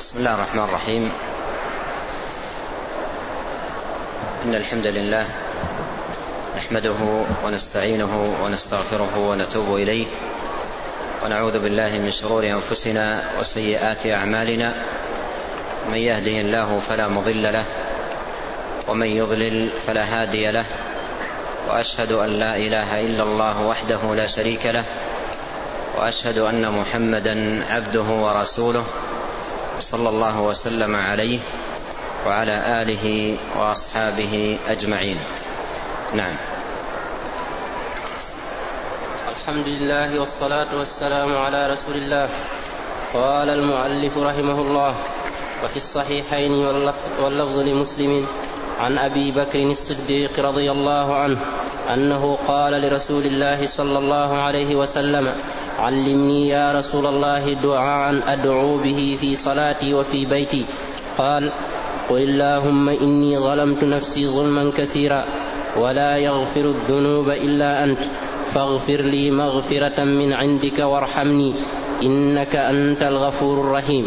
بسم الله الرحمن الرحيم. إن الحمد لله نحمده ونستعينه ونستغفره ونتوب إليه، ونعوذ بالله من شرور أنفسنا وسيئات أعمالنا. من يهده الله فلا مضل له، ومن يضلل فلا هادي له، وأشهد أن لا إله إلا الله وحده لا شريك له، وأشهد أن محمدا عبده ورسوله، صلى الله وسلم عليه وعلى آله وأصحابه أجمعين. نعم. الحمد لله والصلاة والسلام على رسول الله. قال المؤلف رحمه الله: وفي الصحيحين واللفظ لمسلم عن أبي بكر الصديق رضي الله عنه أنه قال لرسول الله صلى الله عليه وسلم: علمني يا رسول الله دعاء أدعو به في صلاتي وفي بيتي. قال: قل اللهم إني ظلمت نفسي ظلما كثيرا ولا يغفر الذنوب إلا أنت، فاغفر لي مغفرة من عندك وارحمني إنك أنت الغفور الرحيم.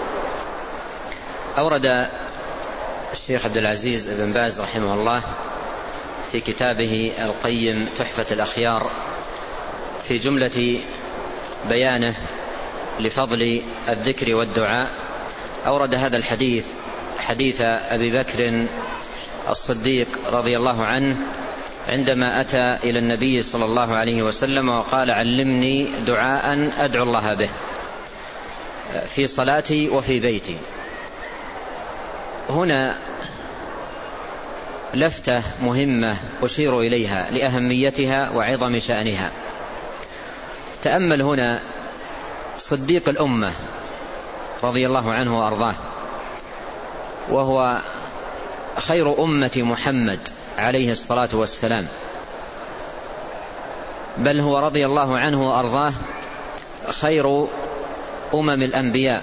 أورد الشيخ عبد العزيز بن باز رحمه الله في كتابه القيم تحفة الأخيار في جملة بيانه لفضل الذكر والدعاء، أورد هذا الحديث، حديث أبي بكر الصديق رضي الله عنه عندما أتى إلى النبي صلى الله عليه وسلم وقال: علمني دعاء أدعو الله به في صلاتي وفي بيتي. هنا لفتة مهمة أشير إليها لأهميتها وعظم شأنها. تأمل هنا صديق الأمة رضي الله عنه وأرضاه، وهو خير أمة محمد عليه الصلاة والسلام، بل هو رضي الله عنه وأرضاه خير أمم الأنبياء.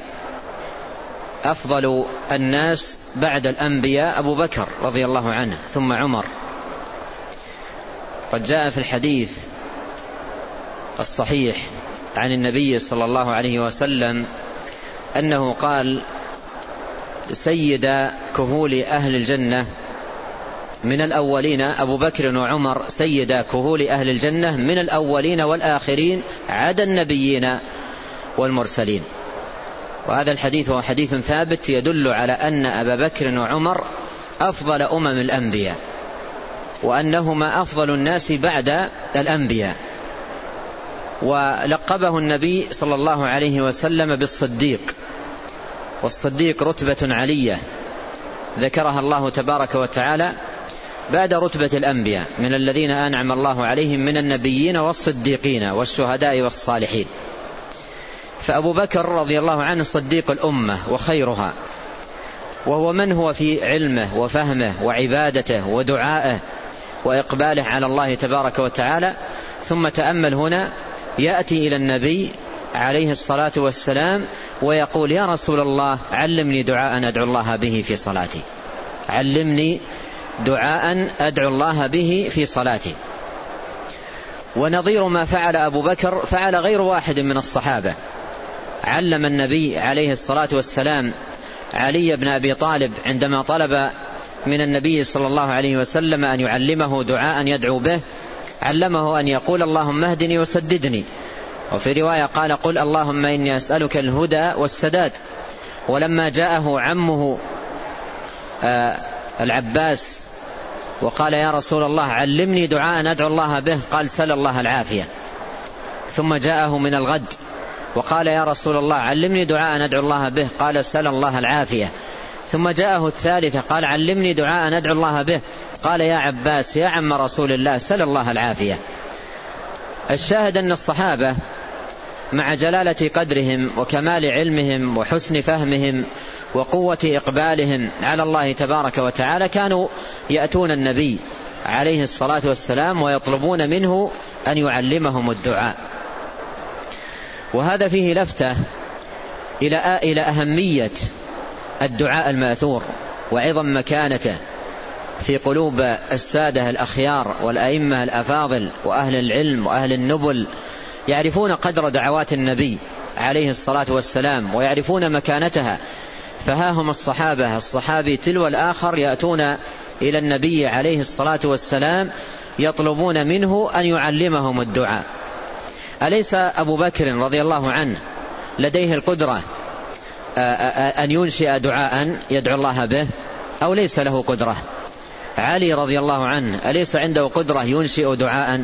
أفضل الناس بعد الأنبياء أبو بكر رضي الله عنه، ثم عمر. قد جاء في الحديث الصحيح عن النبي صلى الله عليه وسلم أنه قال: سيد كهول أهل الجنة من الأولين أبو بكر وعمر، سيد كهول أهل الجنة من الأولين والآخرين عدا النبيين والمرسلين. وهذا الحديث هو حديث ثابت يدل على أن أبا بكر وعمر أفضل أمم الأنبياء، وأنهما أفضل الناس بعد الأنبياء. ولقبه النبي صلى الله عليه وسلم بالصديق، والصديق رتبة علية ذكرها الله تبارك وتعالى بعد رتبة الأنبياء، من الذين أنعم الله عليهم من النبيين والصديقين والشهداء والصالحين. فأبو بكر رضي الله عنه صديق الأمة وخيرها، وهو من هو في علمه وفهمه وعبادته ودعائه وإقباله على الله تبارك وتعالى. ثم تأمل هنا، يأتي إلى النبي عليه الصلاة والسلام ويقول: يا رسول الله علمني دعاء أدعو الله به في صلاتي، علمني دعاء أدعو الله به في صلاتي. ونظير ما فعل أبو بكر فعل غير واحد من الصحابة. علم النبي عليه الصلاة والسلام علي بن أبي طالب عندما طلب من النبي صلى الله عليه وسلم أن يعلمه دعاء يدعو به، علمه أن يقول: اللهم اهدني وسددني. وفي رواية قال: قل اللهم إني أسألك الهدى والسداد. ولما جاءه عمه العباس وقال: يا رسول الله علمني دعاء أدعو الله به، قال: سل الله العافية. ثم جاءه من الغد وقال: يا رسول الله علمني دعاء أدعو الله به، قال: سل الله العافية. ثم جاءه الثالثة قال: علمني دعاء أدعو الله به، قال: يا عباس يا عم رسول الله سل الله العافية. الشاهد أن الصحابة مع جلالة قدرهم وكمال علمهم وحسن فهمهم وقوة إقبالهم على الله تبارك وتعالى كانوا يأتون النبي عليه الصلاة والسلام ويطلبون منه أن يعلمهم الدعاء. وهذا فيه لفتة إلى أهمية الدعاء المأثور وعظم مكانته في قلوب السادة الأخيار والأئمة الأفاضل وأهل العلم وأهل النبل، يعرفون قدر دعوات النبي عليه الصلاة والسلام ويعرفون مكانتها فها هم الصحابي تلو الآخر يأتون إلى النبي عليه الصلاة والسلام يطلبون منه أن يعلمهم الدعاء. أليس أبو بكر رضي الله عنه لديه القدرة أن ينشئ دعاء يدعو الله به، أو ليس له قدرة؟ علي رضي الله عنه أليس عنده قدرة ينشئ دعاء؟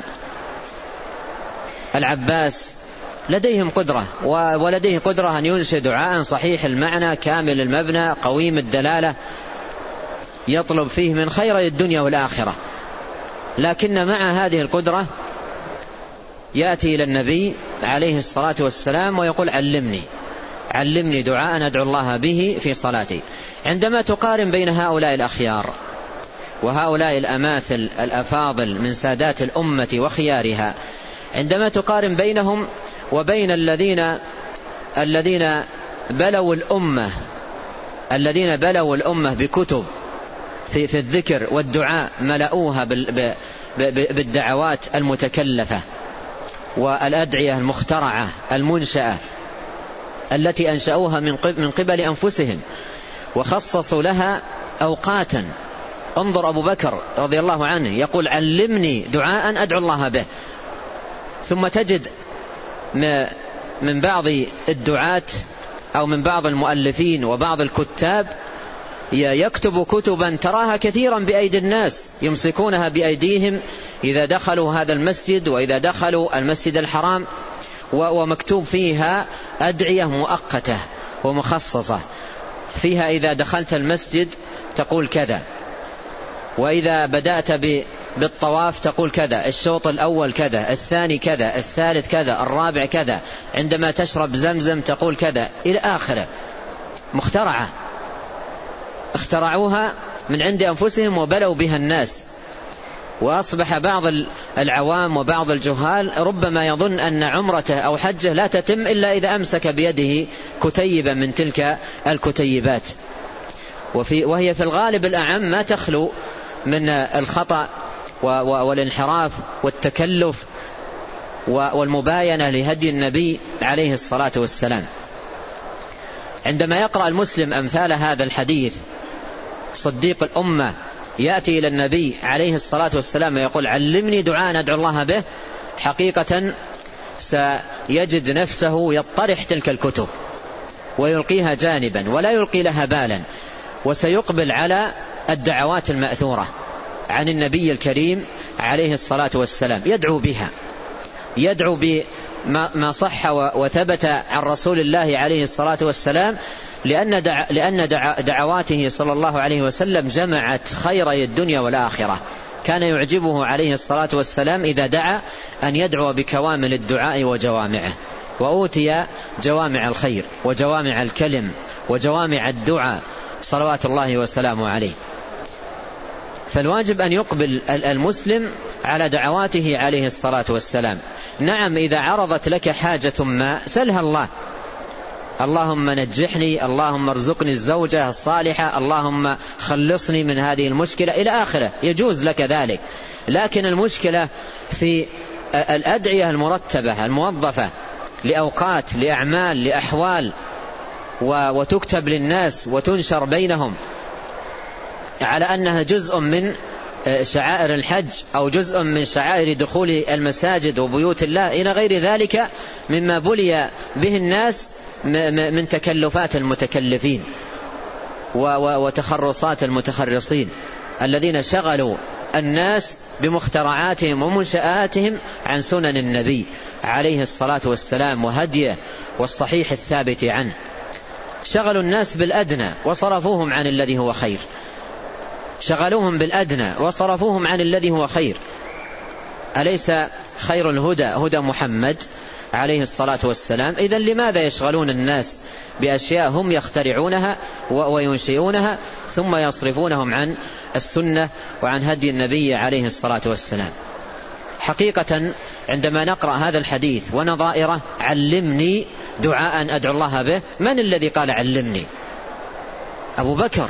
العباس لديهم قدرة، ولديه قدرة أن ينشئ دعاء صحيح المعنى كامل المبنى قويم الدلالة يطلب فيه من خير الدنيا والآخرة، لكن مع هذه القدرة يأتي إلى النبي عليه الصلاة والسلام ويقول علمني دعاء أدعو الله به في صلاتي. عندما تقارن بين هؤلاء الأخيار وهؤلاء الأماثل الأفاضل من سادات الأمة وخيارها، عندما تقارن بينهم وبين الذين بلوا الأمة بكتب في الذكر والدعاء، ملؤوها بالدعوات المتكلفة والأدعية المخترعة المنشأة التي أنشأوها من قبل أنفسهم وخصصوا لها أوقاتا. انظر أبو بكر رضي الله عنه يقول علمني دعاء أدعو الله به، ثم تجد من بعض الدعاة أو من بعض المؤلفين وبعض الكتاب يكتب كتبا تراها كثيرا بأيدي الناس يمسكونها بأيديهم إذا دخلوا هذا المسجد وإذا دخلوا المسجد الحرام، ومكتوب فيها أدعية مؤقتة ومخصصة فيها إذا دخلت المسجد تقول كذا، وإذا بدأت بالطواف تقول كذا، الشوط الأول كذا، الثاني كذا، الثالث كذا، الرابع كذا، عندما تشرب زمزم تقول كذا إلى آخره. مخترعة، اخترعوها من عند أنفسهم وبلوا بها الناس، وأصبح بعض العوام وبعض الجهال ربما يظن أن عمرته أو حجه لا تتم إلا إذا أمسك بيده كتيبا من تلك الكتيبات، وهي في الغالب الأعم ما تخلو من الخطأ والانحراف والتكلف والمباينة لهدي النبي عليه الصلاة والسلام. عندما يقرأ المسلم أمثال هذا الحديث، صديق الأمة يأتي إلى النبي عليه الصلاة والسلام ويقول علمني دعاء أدعو الله به، حقيقة سيجد نفسه يطرح تلك الكتب ويلقيها جانبا ولا يلقي لها بالا، وسيقبل على الدعوات المأثورة عن النبي الكريم عليه الصلاة والسلام، يدعو بها، يدعو بما صح وثبت عن رسول الله عليه الصلاة والسلام، لأن دعواته صلى الله عليه وسلم جمعت خيري الدنيا والآخرة. كان يعجبه عليه الصلاة والسلام إذا دعا أن يدعو بكوامل الدعاء وجوامعه، وأوتي جوامع الخير وجوامع الكلم وجوامع الدعاء صلوات الله وسلامه عليه. فالواجب أن يقبل المسلم على دعواته عليه الصلاة والسلام. نعم، إذا عرضت لك حاجة ما سلها الله، اللهم نجحني، اللهم ارزقني الزوجة الصالحة، اللهم خلصني من هذه المشكلة إلى آخره، يجوز لك ذلك. لكن المشكلة في الأدعية المرتبة الموظفة لأوقات لأعمال لأحوال، وتكتب للناس وتنشر بينهم على أنها جزء من شعائر الحج أو جزء من شعائر دخول المساجد وبيوت الله إلى غير ذلك مما بلي به الناس من تكلفات المتكلفين وتخرصات المتخرصين الذين شغلوا الناس بمخترعاتهم ومنشآتهم عن سنن النبي عليه الصلاة والسلام وهديه والصحيح الثابت عنه. شغلوا الناس بالأدنى وصرفوهم عن الذي هو خير، شغلوهم بالأدنى وصرفوهم عن الذي هو خير. أليس خير الهدى هدى محمد عليه الصلاة والسلام؟ إذن لماذا يشغلون الناس بأشياء هم يخترعونها وينشئونها ثم يصرفونهم عن السنة وعن هدي النبي عليه الصلاة والسلام؟ حقيقة عندما نقرأ هذا الحديث ونظائره، علمني دعاء أدعو الله به، من الذي قال علمني؟ أبو بكر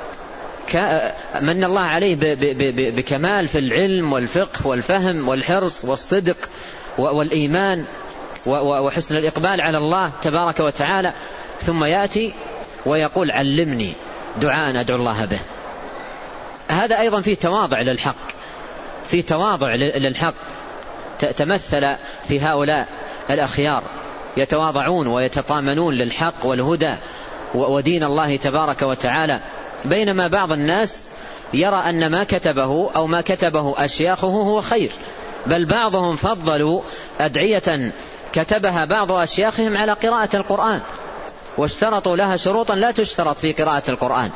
من الله عليه بكمال في العلم والفقه والفهم والحرص والصدق والإيمان وحسن الإقبال على الله تبارك وتعالى، ثم يأتي ويقول علمني دعاء أدعو الله به. هذا أيضا فيه تواضع للحق، فيه تواضع للحق. تمثل في هؤلاء الأخيار يتواضعون ويتطامنون للحق والهدى ودين الله تبارك وتعالى، بينما بعض الناس يرى أن ما كتبه أو ما كتبه أشياخه هو خير، بل بعضهم فضلوا أدعية كتبها بعض أشياخهم على قراءة القرآن، واشترطوا لها شروطا لا تشترط في قراءة القرآن.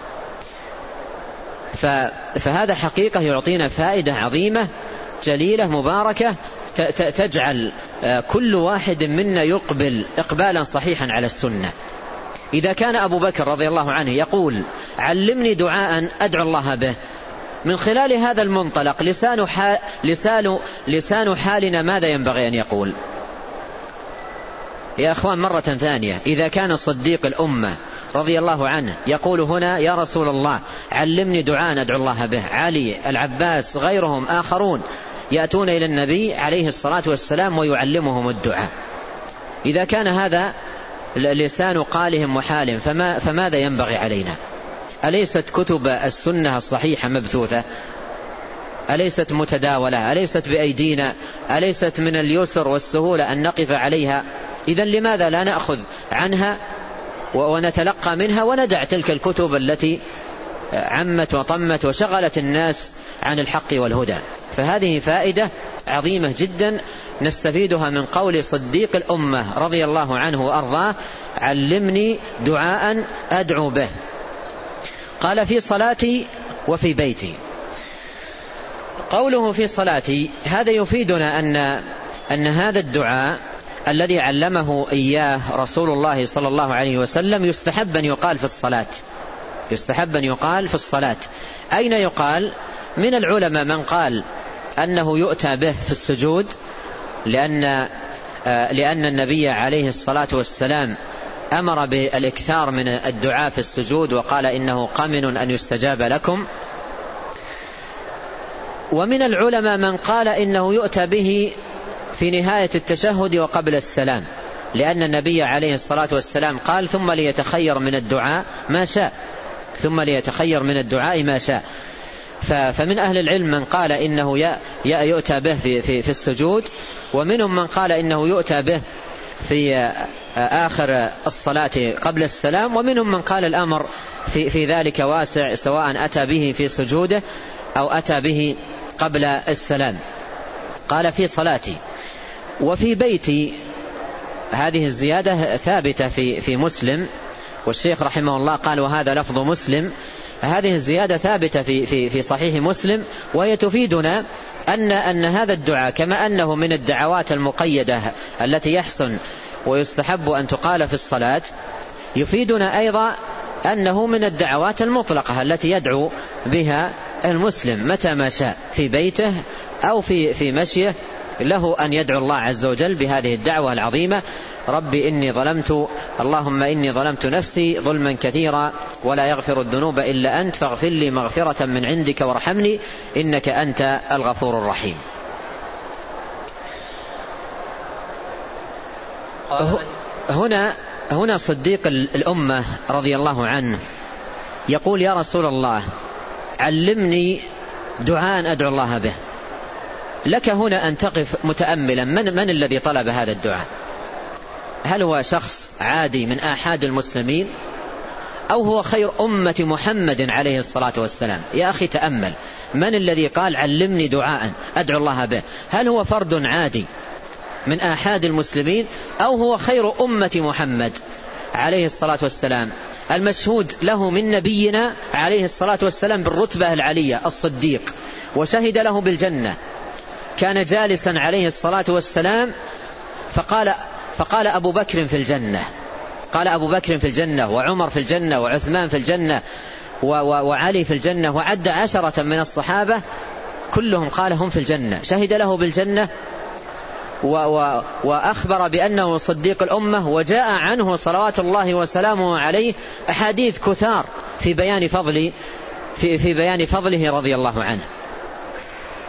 فهذا حقيقة يعطينا فائدة عظيمة جليلة مباركة تجعل كل واحد منا يقبل إقبالا صحيحا على السنة. إذا كان أبو بكر رضي الله عنه يقول علمني دعاء أدعو الله به، من خلال هذا المنطلق لسان حالنا ماذا ينبغي أن يقول؟ يا أخوان مرة ثانية، إذا كان صديق الأمة رضي الله عنه يقول هنا يا رسول الله علمني دعاء أدعو الله به، علي، العباس، غيرهم آخرون يأتون إلى النبي عليه الصلاة والسلام ويعلمهم الدعاء، إذا كان هذا لسان قالهم وحالهم فماذا ينبغي علينا؟ أليست كتب السنة الصحيحة مبثوثة؟ أليست متداولة؟ أليست بأيدينا؟ أليست من اليسر والسهولة أن نقف عليها؟ إذن لماذا لا نأخذ عنها ونتلقى منها وندع تلك الكتب التي عمت وطمت وشغلت الناس عن الحق والهدى؟ فهذه فائدة عظيمة جدا نستفيدها من قول صديق الأمة رضي الله عنه وأرضاه علمني دعاء أدعو به. قال في صلاتي وفي بيتي. قوله في صلاتي هذا يفيدنا أن هذا الدعاء الذي علمه إياه رسول الله صلى الله عليه وسلم يستحب أن يقال في الصلاة، يستحب أن يقال في الصلاة. أين يقال؟ من العلماء من قال أنه يؤتى به في السجود، لأن النبي عليه الصلاة والسلام أمر بالإكثار من الدعاء في السجود وقال إنه قمن أن يستجاب لكم. ومن العلماء من قال إنه يؤتى به في نهاية التشهد وقبل السلام، لأن النبي عليه الصلاة والسلام قال ثم ليتخير من الدعاء ما شاء، ثم ليتخير من الدعاء ما شاء. فمن أهل العلم من قال إنه يؤتى به في السجود، ومنهم من قال إنه يؤتى به في آخر الصلاة قبل السلام، ومنهم من قال الأمر في ذلك واسع سواء أتى به في سجوده أو أتى به قبل السلام. قال في صلاتي وفي بيتي. هذه الزيادة ثابتة في مسلم، والشيخ رحمه الله قال وهذا لفظ مسلم. هذه الزيادة ثابتة في صحيح مسلم، وهي تفيدنا أن هذا الدعاء كما أنه من الدعوات المقيدة التي يحسن ويستحب أن تقال في الصلاة، يفيدنا أيضا أنه من الدعوات المطلقة التي يدعو بها المسلم متى ما شاء في بيته أو في مشيه، له أن يدعو الله عز وجل بهذه الدعوة العظيمة: ربي اللهم إني ظلمت نفسي ظلما كثيرا ولا يغفر الذنوب إلا أنت فاغفر لي مغفرة من عندك وارحمني إنك أنت الغفور الرحيم. هنا صديق الأمة رضي الله عنه يقول يا رسول الله علمني دعاء أدعو الله به. لك هنا أن تقف متأملا من الذي طلب هذا الدعاء؟ هل هو شخص عادي من آحاد المسلمين أو هو خير أمة محمد عليه الصلاة والسلام؟ يا أخي تأمل، من الذي قال علمني دعاء أدعو الله به؟ هل هو فرد عادي من آحاد المسلمين أو هو خير أمة محمد عليه الصلاة والسلام المشهود له من نبينا عليه الصلاة والسلام بالرتبة العلية الصديق، وشهد له بالجنة؟ كان جالسا عليه الصلاة والسلام فقال أبو بكر في الجنة، قال أبو بكر في الجنة وعمر في الجنة وعثمان في الجنة وعلي في الجنة، وعد 10 من الصحابة كلهم قال هم في الجنة، شهد له بالجنة وأخبر بأنه صديق الأمة، وجاء عنه صلوات الله وسلامه عليه أحاديث كثار في بيان فضله رضي الله عنه.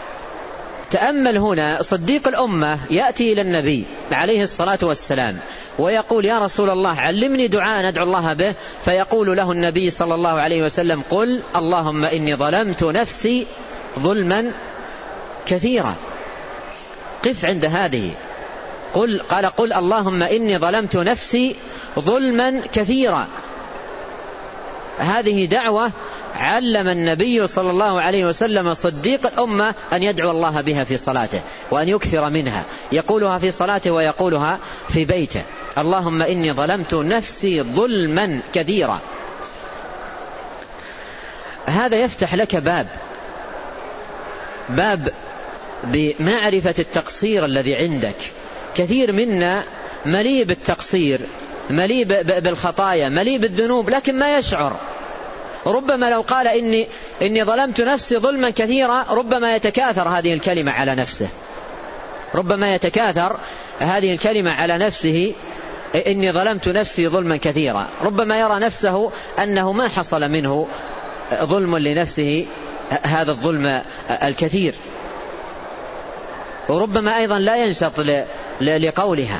تأمل هنا صديق الأمة يأتي إلى النبي عليه الصلاة والسلام ويقول يا رسول الله علمني دعاء ندعو الله به، فيقول له النبي صلى الله عليه وسلم قل اللهم إني ظلمت نفسي ظلما كثيرا. قف عند هذه. قل اللهم إني ظلمت نفسي ظلما كثيرا. هذه دعوة علم النبي صلى الله عليه وسلم صديق الأمة أن يدعو الله بها في صلاته وأن يكثر منها، يقولها في صلاته ويقولها في بيته. اللهم إني ظلمت نفسي ظلما كثيرا. هذا يفتح لك باب بمعرفة التقصير الذي عندك. كثير منا مليء بالتقصير، مليء بالخطايا، مليء بالذنوب، لكن ما يشعر. ربما لو قال إني ظلمت نفسي ظلما كثيرا، ربما يتكاثر هذه الكلمة على نفسه، ربما يتكاثر هذه الكلمة على نفسه، إني ظلمت نفسي ظلما كثيرا. ربما يرى نفسه أنه ما حصل منه ظلم لنفسه هذا الظلم الكثير، وربما أيضا لا ينشط لقولها.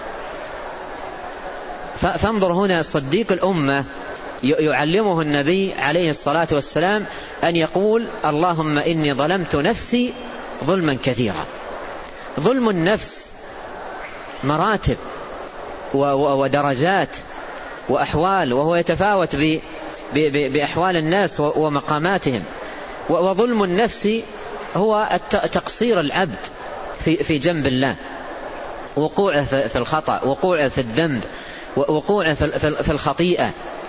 فانظر هنا صديق الأمة يعلمه النبي عليه الصلاة والسلام أن يقول اللهم إني ظلمت نفسي ظلما كثيرا. ظلم النفس مراتب ودرجات وأحوال، وهو يتفاوت بأحوال الناس ومقاماتهم. وظلم النفس هو تقصير العبد في جنب الله، وقوعه في الخطأ، وقوعه في الذنب، وقوعه في الخطيئة،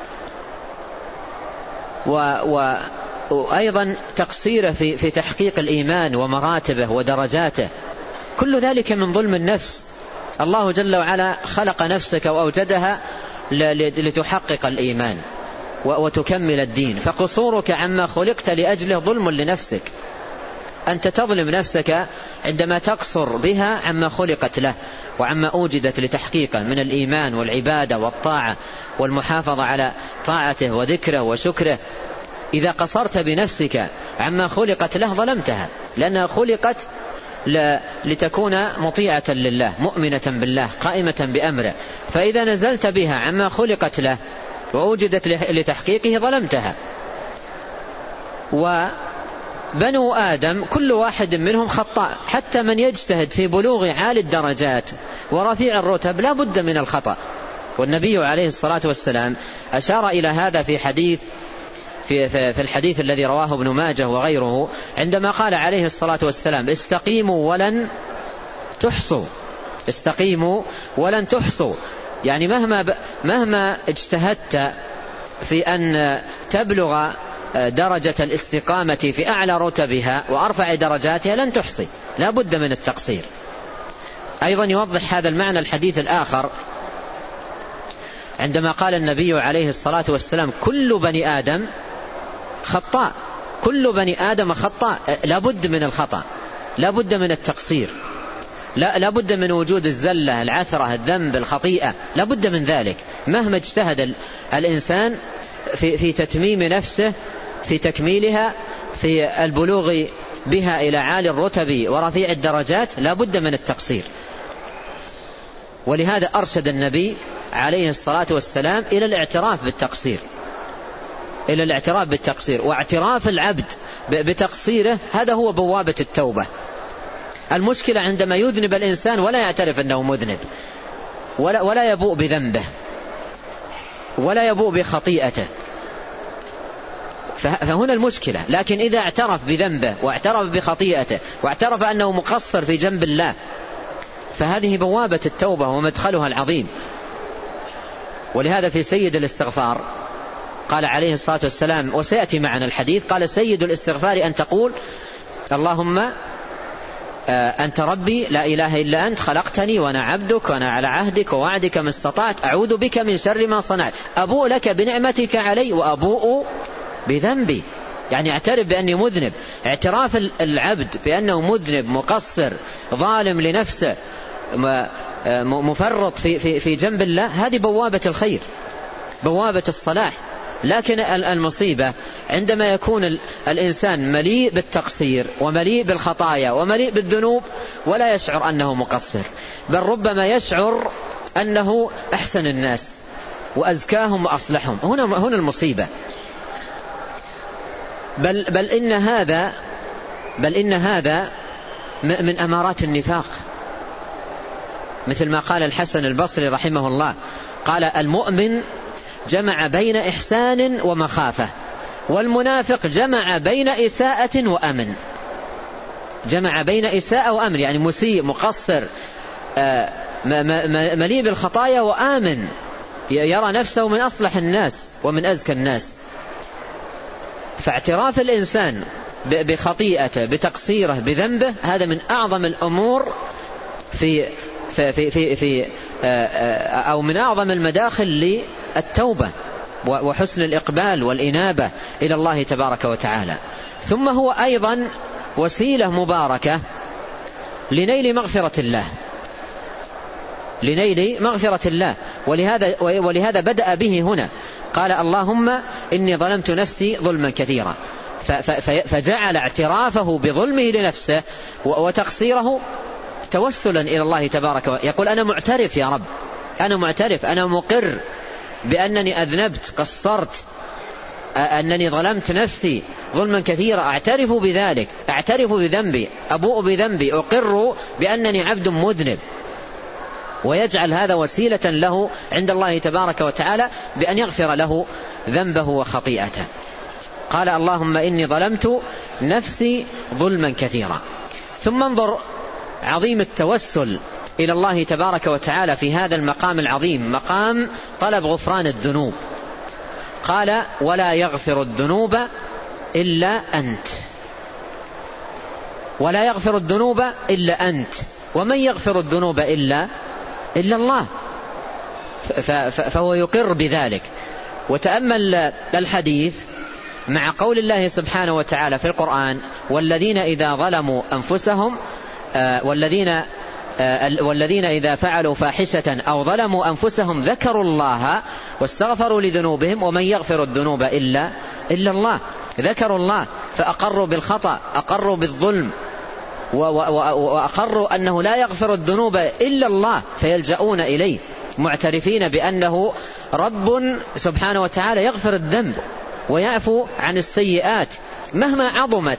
وأيضا تقصيره في تحقيق الإيمان ومراتبه ودرجاته. كل ذلك من ظلم النفس. الله جل وعلا خلق نفسك وأوجدها لتحقق الإيمان وتكمل الدين، فقصورك عما خلقت لأجله ظلم لنفسك. أنت تظلم نفسك عندما تقصر بها عما خلقت له وعما أوجدت لتحقيقه من الإيمان والعبادة والطاعة والمحافظة على طاعته وذكره وشكره. إذا قصرت بنفسك عما خلقت له ظلمتها، لأنها خلقت لتكون مطيعة لله، مؤمنة بالله، قائمة بأمره. فإذا نزلت بها عما خلقت له وأوجدت لتحقيقه ظلمتها. وبنو آدم كل واحد منهم خطاء، حتى من يجتهد في بلوغ عالي الدرجات ورفيع الرتب لا بد من الخطأ. والنبي عليه الصلاة والسلام أشار إلى هذا في الحديث الذي رواه ابن ماجه وغيره، عندما قال عليه الصلاة والسلام استقيموا ولن تحصوا. استقيموا ولن تحصوا، يعني مهما اجتهدت في أن تبلغ درجة الاستقامة في أعلى رتبها وأرفع درجاتها لن تحصي، لا بد من التقصير. أيضا يوضح هذا المعنى الحديث الآخر عندما قال النبي عليه الصلاة والسلام كل بني آدم خطاء، كل بني آدم خطاء، لا بد من الخطأ، لا بد من التقصير، لا بد من وجود الزلة، العثرة، الذنب، الخطيئة، لا بد من ذلك. مهما اجتهد الإنسان في تتميم نفسه، في تكميلها، في البلوغ بها إلى عالي الرتب ورفيع الدرجات، لا بد من التقصير. ولهذا أرشد النبي عليه الصلاة والسلام إلى الاعتراف بالتقصير، إلى الاعتراف بالتقصير. واعتراف العبد بتقصيره هذا هو بوابة التوبة. المشكلة عندما يذنب الإنسان ولا يعترف أنه مذنب، ولا يبوء بذنبه، ولا يبوء بخطيئته، فهنا المشكلة. لكن إذا اعترف بذنبه واعترف بخطيئته واعترف أنه مقصر في جنب الله، فهذه بوابة التوبة ومدخلها العظيم. ولهذا في سيد الاستغفار قال عليه الصلاة والسلام، وسيأتي معنا الحديث، قال سيد الاستغفار أن تقول اللهم أنت ربي لا إله إلا أنت خلقتني وأنا عبدك وأنا على عهدك ووعدك ما استطعت أعوذ بك من شر ما صنعت أبوء لك بنعمتك علي وأبوء بذنبي. يعني اعترف بأني مذنب. اعتراف العبد بأنه مذنب، مقصر، ظالم لنفسه، مفرط في جنب الله، هذه بوابة الخير، بوابة الصلاح. لكن المصيبة عندما يكون الإنسان مليء بالتقصير ومليء بالخطايا ومليء بالذنوب ولا يشعر أنه مقصر، بل ربما يشعر أنه أحسن الناس وأزكاهم وأصلحهم. هنا المصيبة. بل إن هذا من أمارات النفاق، مثل ما قال الحسن البصري رحمه الله، قال: المؤمن جمع بين إحسان ومخافة، والمنافق جمع بين إساءة وأمن. جمع بين إساءة وأمن، يعني مسيء مقصر مليء بالخطايا وآمن، يرى نفسه من أصلح الناس ومن أزكى الناس. فاعتراف الإنسان بخطيئته بتقصيره بذنبه هذا من أعظم الأمور أو من أعظم المداخل للتوبة وحسن الإقبال والإنابة إلى الله تبارك وتعالى. ثم هو أيضا وسيلة مباركة لنيل مغفرة الله، ولهذا بدأ به هنا، قال: اللهم إني ظلمت نفسي ظلما كثيرا، فجعل اعترافه بظلمه لنفسه وتقصيره توسلا إلى الله تبارك وتعالى. يقول: أنا معترف يا رب، أنا معترف، أنا مقر بأنني أذنبت، قصرت، أنني ظلمت نفسي ظلما كثيرا، أعترف بذلك، أعترف بذنبي، أبوء بذنبي، أقر بأنني عبد مذنب، ويجعل هذا وسيلة له عند الله تبارك وتعالى بأن يغفر له ذنبه وخطيئته. قال: اللهم إني ظلمت نفسي ظلما كثيرا. ثم انظر عظيم التوسل إلى الله تبارك وتعالى في هذا المقام العظيم، مقام طلب غفران الذنوب. قال: ولا يغفر الذنوب إلا أنت، ولا يغفر الذنوب إلا أنت، ومن يغفر الذنوب إلا الله. فهو يقر بذلك. وتأمل الحديث مع قول الله سبحانه وتعالى في القرآن: والذين إذا ظلموا أنفسهم والذين إذا فعلوا فاحشة أو ظلموا أنفسهم ذكروا الله واستغفروا لذنوبهم ومن يغفر الذنوب إلا الله. ذكروا الله فأقروا بالخطأ، أقروا بالظلم، وأقروا أنه لا يغفر الذنوب إلا الله، فيلجؤون إليه معترفين بأنه رب سبحانه وتعالى يغفر الذنب ويعفو عن السيئات مهما عظمت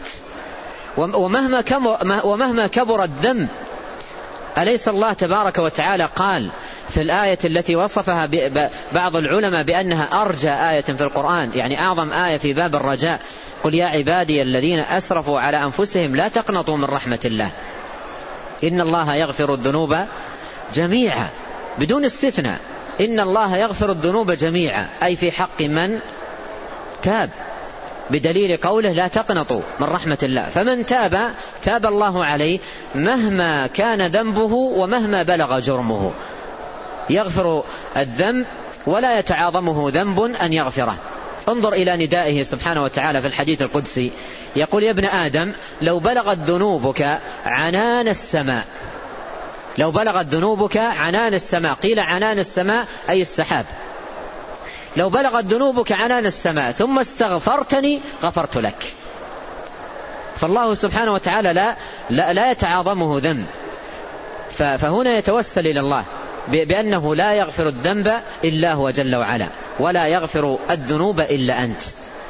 ومهما كبر الذنب. أليس الله تبارك وتعالى قال في الآية التي وصفها بعض العلماء بأنها أرجى آية في القرآن، يعني أعظم آية في باب الرجاء: قل يا عبادي الذين أسرفوا على أنفسهم لا تقنطوا من رحمة الله إن الله يغفر الذنوب جميعا، بدون استثناء. إن الله يغفر الذنوب جميعا، أي في حق من تاب، بدليل قوله لا تقنطوا من رحمة الله. فمن تاب الله عليه مهما كان ذنبه ومهما بلغ جرمه، يغفر الذنب ولا يتعاظمه ذنب أن يغفره. انظر إلى ندائه سبحانه وتعالى في الحديث القدسي، يقول: يا ابن آدم لو بلغت ذنوبك عنان السماء، لو بلغت ذنوبك عنان السماء، قيل عنان السماء أي السحاب، لو بلغت ذنوبك عنان السماء ثم استغفرتني غفرت لك. فالله سبحانه وتعالى لا يتعاظمه ذنب، فهنا يتوسل إلى الله بأنه لا يغفر الذنب إلا هو جل وعلا، ولا يغفر الذنوب إلا أنت.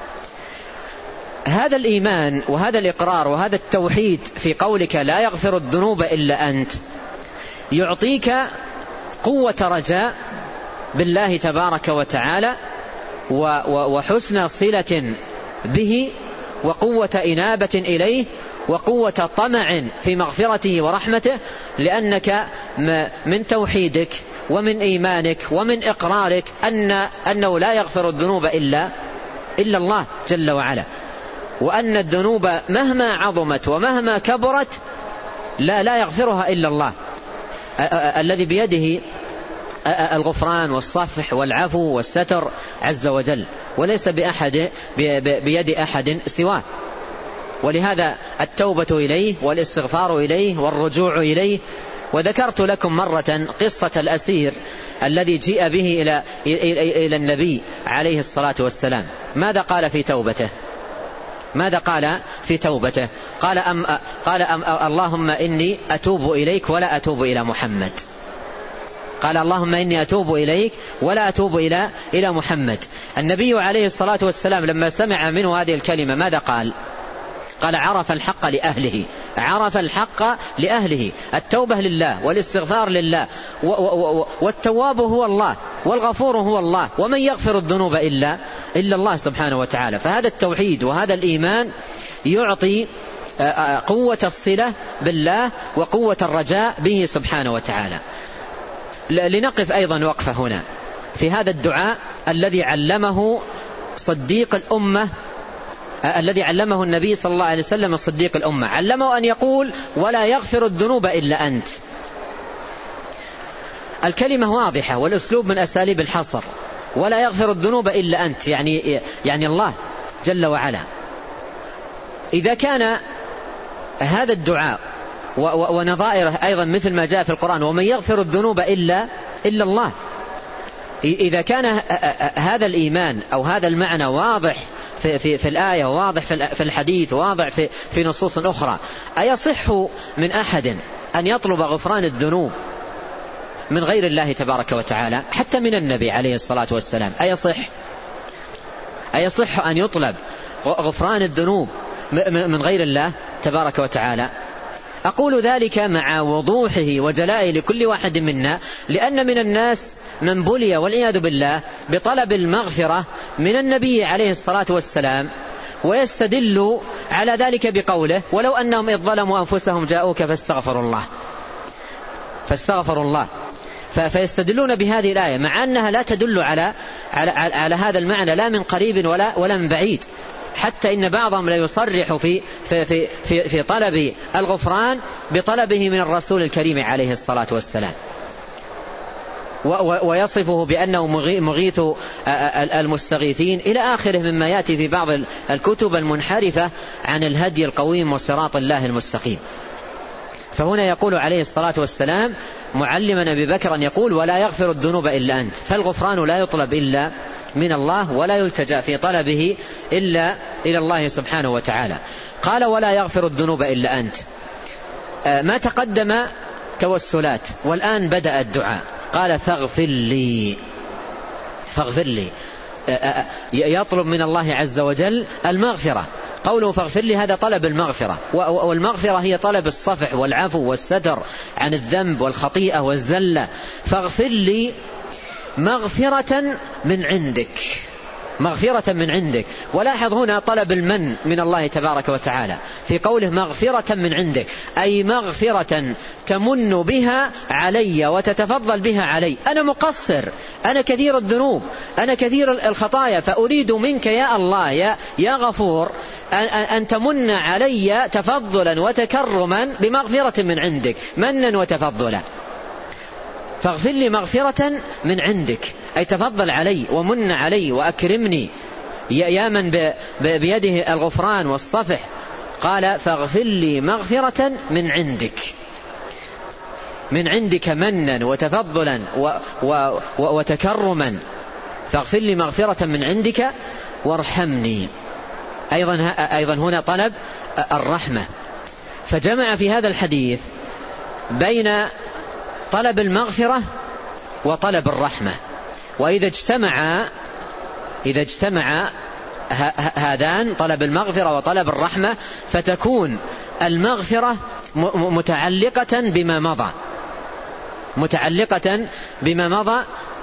هذا الإيمان وهذا الإقرار وهذا التوحيد في قولك لا يغفر الذنوب إلا أنت يعطيك قوة رجاء بالله تبارك وتعالى وحسن صلة به وقوة إنابة إليه وقوة طمع في مغفرته ورحمته، لأنك من توحيدك ومن إيمانك ومن إقرارك أنه لا يغفر الذنوب إلا الله جل وعلا، وأن الذنوب مهما عظمت ومهما كبرت لا يغفرها إلا الله الذي بيده الغفران والصفح والعفو والستر عز وجل، وليس بيد أحد سواه. ولهذا التوبة إليه والاستغفار إليه والرجوع إليه. وذكرت لكم مرة قصة الأسير الذي جيء به إلى النبي عليه الصلاة والسلام. ماذا قال في توبته؟ قال اللهم إني أتوب إليك ولا أتوب إلى محمد. قال اللهم إني أتوب إليك ولا أتوب إلى محمد. النبي عليه الصلاة والسلام لما سمع منه هذه الكلمة ماذا قال؟ قال عرف الحق لأهله، عرف الحق لأهله. التوبة لله والاستغفار لله، والتواب هو الله والغفور هو الله، ومن يغفر الذنوب إلا الله سبحانه وتعالى. فهذا التوحيد وهذا الإيمان يعطي قوة الصلة بالله وقوة الرجاء به سبحانه وتعالى. لنقف أيضا وقفة هنا في هذا الدعاء الذي علمه صديق الأمة، الذي علمه النبي صلى الله عليه وسلم صديق الأمة، علمه أن يقول ولا يغفر الذنوب إلا أنت. الكلمة واضحة والأسلوب من أساليب الحصر، ولا يغفر الذنوب إلا أنت، يعني الله جل وعلا. إذا كان هذا الدعاء ونظائره أيضا مثل ما جاء في القرآن ومن يغفر الذنوب إلا الله، إذا كان هذا الإيمان أو هذا المعنى واضح في الآية، واضح في الحديث، واضح في نصوص أخرى، أيصح من أحد أن يطلب غفران الذنوب من غير الله تبارك وتعالى، حتى من النبي عليه الصلاة والسلام؟ أيصح أن يطلب غفران الذنوب من غير الله تبارك وتعالى؟ أقول ذلك مع وضوحه وجلائه لكل واحد منا، لأن من الناس من بلي والعياذ بالله بطلب المغفرة من النبي عليه الصلاة والسلام، ويستدل على ذلك بقوله ولو أنهم إذ ظلموا أنفسهم جاءوك فاستغفروا الله. فيستدلون بهذه الآية مع أنها لا تدل على هذا المعنى لا من قريب ولا من بعيد، حتى إن بعضهم لا يصرح في طلب الغفران بطلبه من الرسول الكريم عليه الصلاة والسلام، ويصفه بأنه مغيث المستغيثين إلى آخره مما يأتي في بعض الكتب المنحرفة عن الهدي القويم وصراط الله المستقيم. فهنا يقول عليه الصلاة والسلام معلما أبي بكر أن يقول ولا يغفر الذنوب إلا أنت، فالغفران لا يطلب إلا من الله ولا يلتجأ في طلبه إلا إلى الله سبحانه وتعالى. قال ولا يغفر الذنوب إلا أنت. ما تقدم توسلات، والآن بدأ الدعاء. قال فاغفر لي، يطلب من الله عز وجل المغفرة. قوله فاغفر لي هذا طلب المغفرة، والمغفرة هي طلب الصفح والعفو والستر عن الذنب والخطيئة والزلة. فاغفر لي مغفرة من عندك. ولاحظ هنا طلب المن من الله تبارك وتعالى في قوله مغفرة من عندك، أي مغفرة تمن بها علي وتتفضل بها علي. أنا مقصر، أنا كثير الذنوب، أنا كثير الخطايا، فأريد منك يا الله يا غفور أن تمن علي تفضلا وتكرما بمغفرة من عندك، منا وتفضلا. فاغفر لي مغفرة من عندك، أي تفضل علي ومن علي وأكرمني يا من بيده الغفران والصفح. قال فاغفر لي مغفرة من عندك منا وتفضلا وتكرما. فاغفر لي مغفرة من عندك وارحمني. أيضا هنا طلب الرحمة، فجمع في هذا الحديث بين طلب المغفرة وطلب الرحمة. وإذا اجتمع هذان طلب المغفرة وطلب الرحمة، فتكون المغفرة متعلقة بما مضى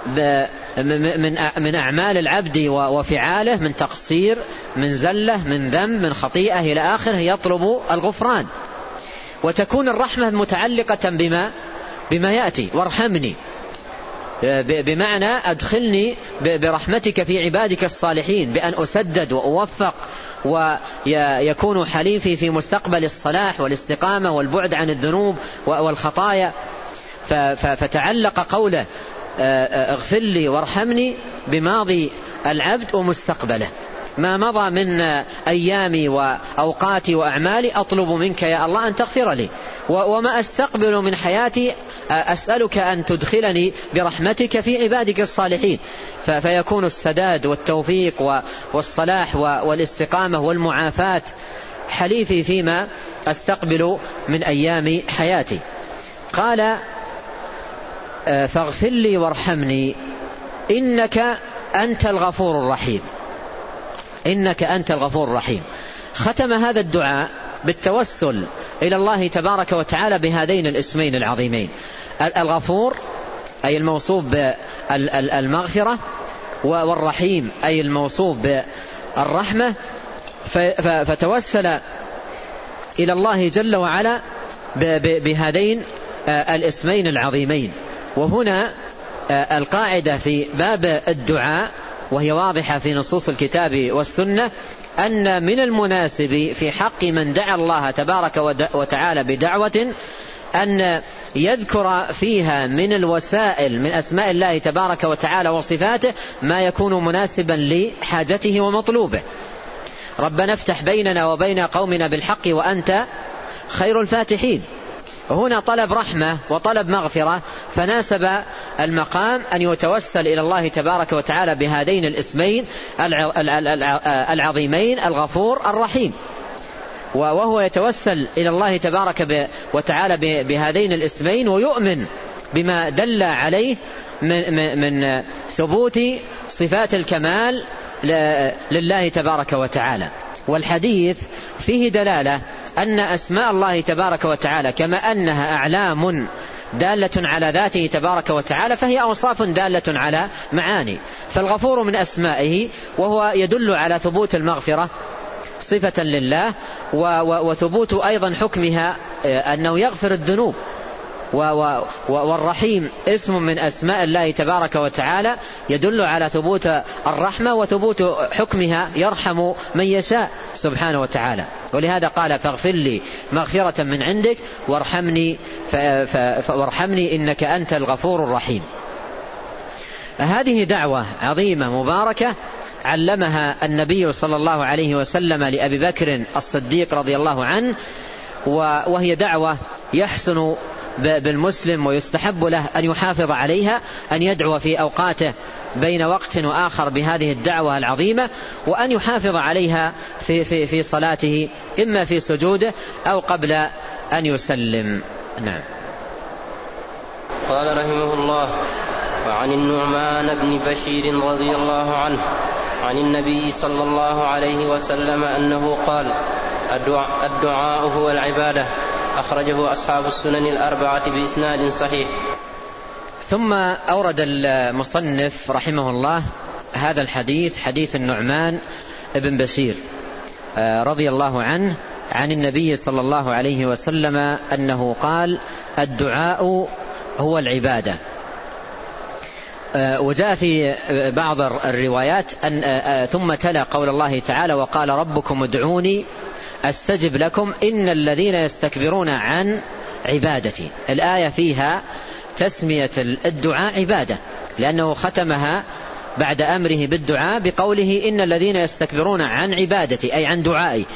من أعمال العبد وفعاله من تقصير، من زلة، من ذنب، من خطيئة إلى آخره يطلب الغفران. وتكون الرحمة متعلقة بما يأتي وارحمني، بمعنى أدخلني برحمتك في عبادك الصالحين، بأن أسدد وأوفق ويكون حليفي في مستقبل الصلاح والاستقامة والبعد عن الذنوب والخطايا. فتعلق قوله اغفر لي وارحمني بماضي العبد ومستقبله، ما مضى من أيامي وأوقاتي وأعمالي أطلب منك يا الله أن تغفر لي، وما أستقبل من حياتي أسألك أن تدخلني برحمتك في عبادك الصالحين. فيكون السداد والتوفيق والصلاح والاستقامة والمعافاة حليفي فيما أستقبل من أيام حياتي. قال فاغفر لي وارحمني إنك أنت الغفور الرحيم. إنك أنت الغفور الرحيم. ختم هذا الدعاء بالتوسل إلى الله تبارك وتعالى بهذين الاسمين العظيمين، الغفور أي الموصوف بالمغفرة، والرحيم أي الموصوف بالرحمة. فتوسل إلى الله جل وعلا بهذين الاسمين العظيمين. وهنا القاعدة في باب الدعاء وهي واضحة في نصوص الكتاب والسنة، أن من المناسب في حق من دعا الله تبارك وتعالى بدعوة أن يذكر فيها من الوسائل من أسماء الله تبارك وتعالى وصفاته ما يكون مناسبا لحاجته ومطلوبه. ربنا افتح بيننا وبين قومنا بالحق وأنت خير الفاتحين. هنا طلب رحمة وطلب مغفرة، فناسب المقام أن يتوسل إلى الله تبارك وتعالى بهذين الاسمين العظيمين الغفور الرحيم. وهو يتوسل إلى الله تبارك وتعالى بهذين الاسمين ويؤمن بما دل عليه من ثبوت صفات الكمال لله تبارك وتعالى. والحديث فيه دلالة أن أسماء الله تبارك وتعالى كما أنها أعلام دالة على ذاته تبارك وتعالى فهي أوصاف دالة على معاني. فالغفور من أسمائه وهو يدل على ثبوت المغفرة صفة لله، وثبوت أيضا حكمها أنه يغفر الذنوب. والرحيم اسم من أسماء الله تبارك وتعالى يدل على ثبوت الرحمة وثبوت حكمها، يرحم من يشاء سبحانه وتعالى. ولهذا قال فاغفر لي مغفرة من عندك وارحمني إنك أنت الغفور الرحيم. هذه دعوة عظيمة مباركة علمها النبي صلى الله عليه وسلم لأبي بكر الصديق رضي الله عنه، وهي دعوة يحسن بالمسلم ويستحب له أن يحافظ عليها، أن يدعو في أوقاته بين وقت وآخر بهذه الدعوة العظيمة، وأن يحافظ عليها في صلاته إما في سجوده أو قبل أن يسلم. نعم. قال رحمه الله: وعن النعمان بن بشير رضي الله عنه عن النبي صلى الله عليه وسلم أنه قال: الدعاء هو العبادة. أخرجه أصحاب السنن الأربعة بإسناد صحيح. ثم أورد المصنف رحمه الله هذا الحديث، حديث النعمان بن بشير رضي الله عنه عن النبي صلى الله عليه وسلم أنه قال: الدعاء هو العبادة. وجاء في بعض الروايات ثم تلا قول الله تعالى: وقال ربكم ادعوني أستجب لكم إن الذين يستكبرون عن عبادتي. الآية فيها تسمية الدعاء عبادة، لأنه ختمها بعد أمره بالدعاء بقوله إن الذين يستكبرون عن عبادتي أي عن دعائي.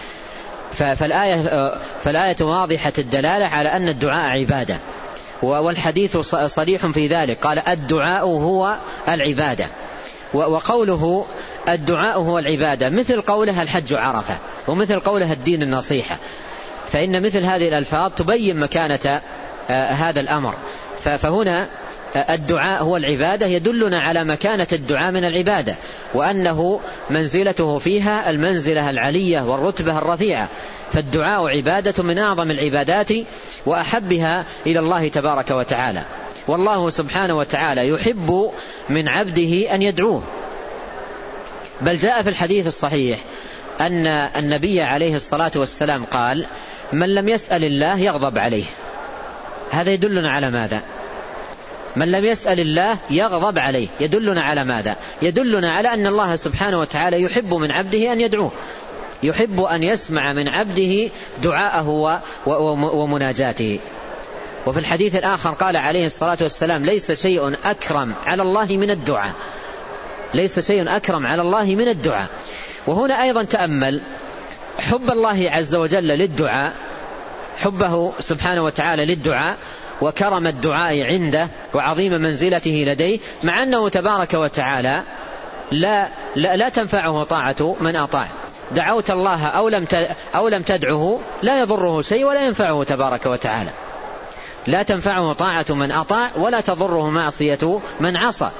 فالآية واضحة الدلالة على أن الدعاء عبادة، والحديث صريح في ذلك، قال: الدعاء هو العبادة. وقوله الدعاء هو العبادة مثل قوله الحج عرفة، ومثل قوله الدين النصيحة، فإن مثل هذه الألفاظ تبين مكانة هذا الأمر. فهنا الدعاء هو العبادة يدلنا على مكانة الدعاء من العبادة، وأنه منزلته فيها المنزلة العلية والرتبة الرفيعة. فالدعاء عبادة من أعظم العبادات وأحبها إلى الله تبارك وتعالى. والله سبحانه وتعالى يحب من عبده أن يدعوه، بل جاء في الحديث الصحيح أن النبي عليه الصلاة والسلام قال: من لم يسأل الله يغضب عليه. هذا يدلنا على ماذا؟ من لم يسأل الله يغضب عليه. يدلنا على ماذا؟ يدلنا على أن الله سبحانه وتعالى يحب من عبده أن يدعوه، يحب أن يسمع من عبده دعاءه ومناجاته. وفي الحديث الآخر قال عليه الصلاة والسلام: ليس شيء أكرم على الله من الدعاء. ليس شيء أكرم على الله من الدعاء. وهنا أيضا تأمل حب الله عز وجل للدعاء، حبه سبحانه وتعالى للدعاء، وكرم الدعاء عنده وعظيم منزلته لديه، مع أنه تبارك وتعالى لا تنفعه طاعة من أطاع. دعوت الله أو لم تدعه لا يضره شيء ولا ينفعه تبارك وتعالى. لا تنفعه طاعة من أطاع ولا تضره معصية من عصى.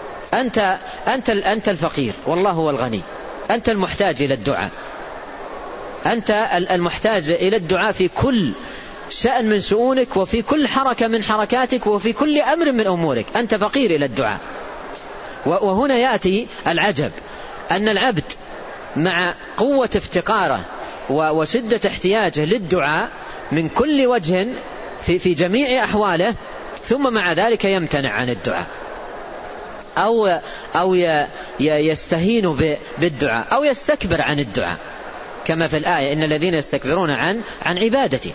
أنت الفقير والله هو الغني، أنت المحتاج إلى الدعاء، أنت المحتاج إلى الدعاء في كل شأن من شؤونك وفي كل حركة من حركاتك وفي كل أمر من أمورك، أنت فقير إلى الدعاء. وهنا يأتي العجب أن العبد مع قوة افتقاره وشدة احتياجه للدعاء من كل وجه في جميع أحواله، ثم مع ذلك يمتنع عن الدعاء أو يستهين بالدعاء أو يستكبر عن الدعاء، كما في الآية إن الذين يستكبرون عن عبادتي.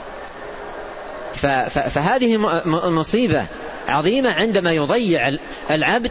فهذه مصيبة عظيمة عندما يضيع العبد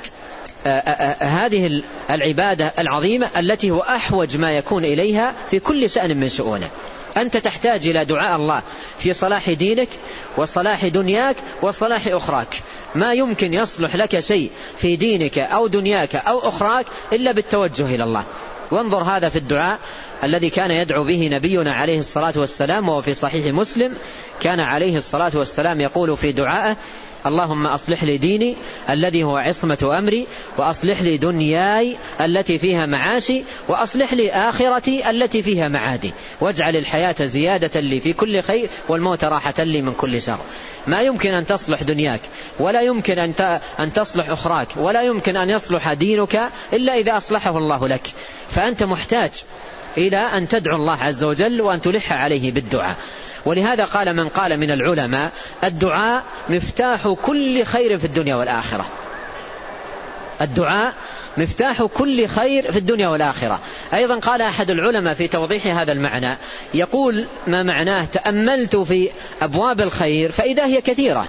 هذه العبادة العظيمة التي هو أحوج ما يكون إليها في كل شأن من شؤونه. أنت تحتاج إلى دعاء الله في صلاح دينك وصلاح دنياك وصلاح أخراك. ما يمكن يصلح لك شيء في دينك أو دنياك أو أخراك إلا بالتوجه إلى الله. وانظر هذا في الدعاء الذي كان يدعو به نبينا عليه الصلاة والسلام، وهو في صحيح مسلم. كان عليه الصلاة والسلام يقول في دعائه: اللهم أصلح لي ديني الذي هو عصمة أمري، وأصلح لي دنياي التي فيها معاشي، وأصلح لي آخرتي التي فيها معادي، واجعل الحياة زيادة لي في كل خير والموت راحة لي من كل شر. ما يمكن أن تصلح دنياك، ولا يمكن أن تصلح أخراك، ولا يمكن أن يصلح دينك إلا إذا أصلحه الله لك. فأنت محتاج إلى أن تدعو الله عز وجل وأن تلح عليه بالدعاء. ولهذا قال من قال من العلماء: الدعاء مفتاح كل خير في الدنيا والآخرة. الدعاء مفتاح كل خير في الدنيا والآخرة. أيضا قال أحد العلماء في توضيح هذا المعنى، يقول: ما معناه؟ تأملت في أبواب الخير فإذا هي كثيرة،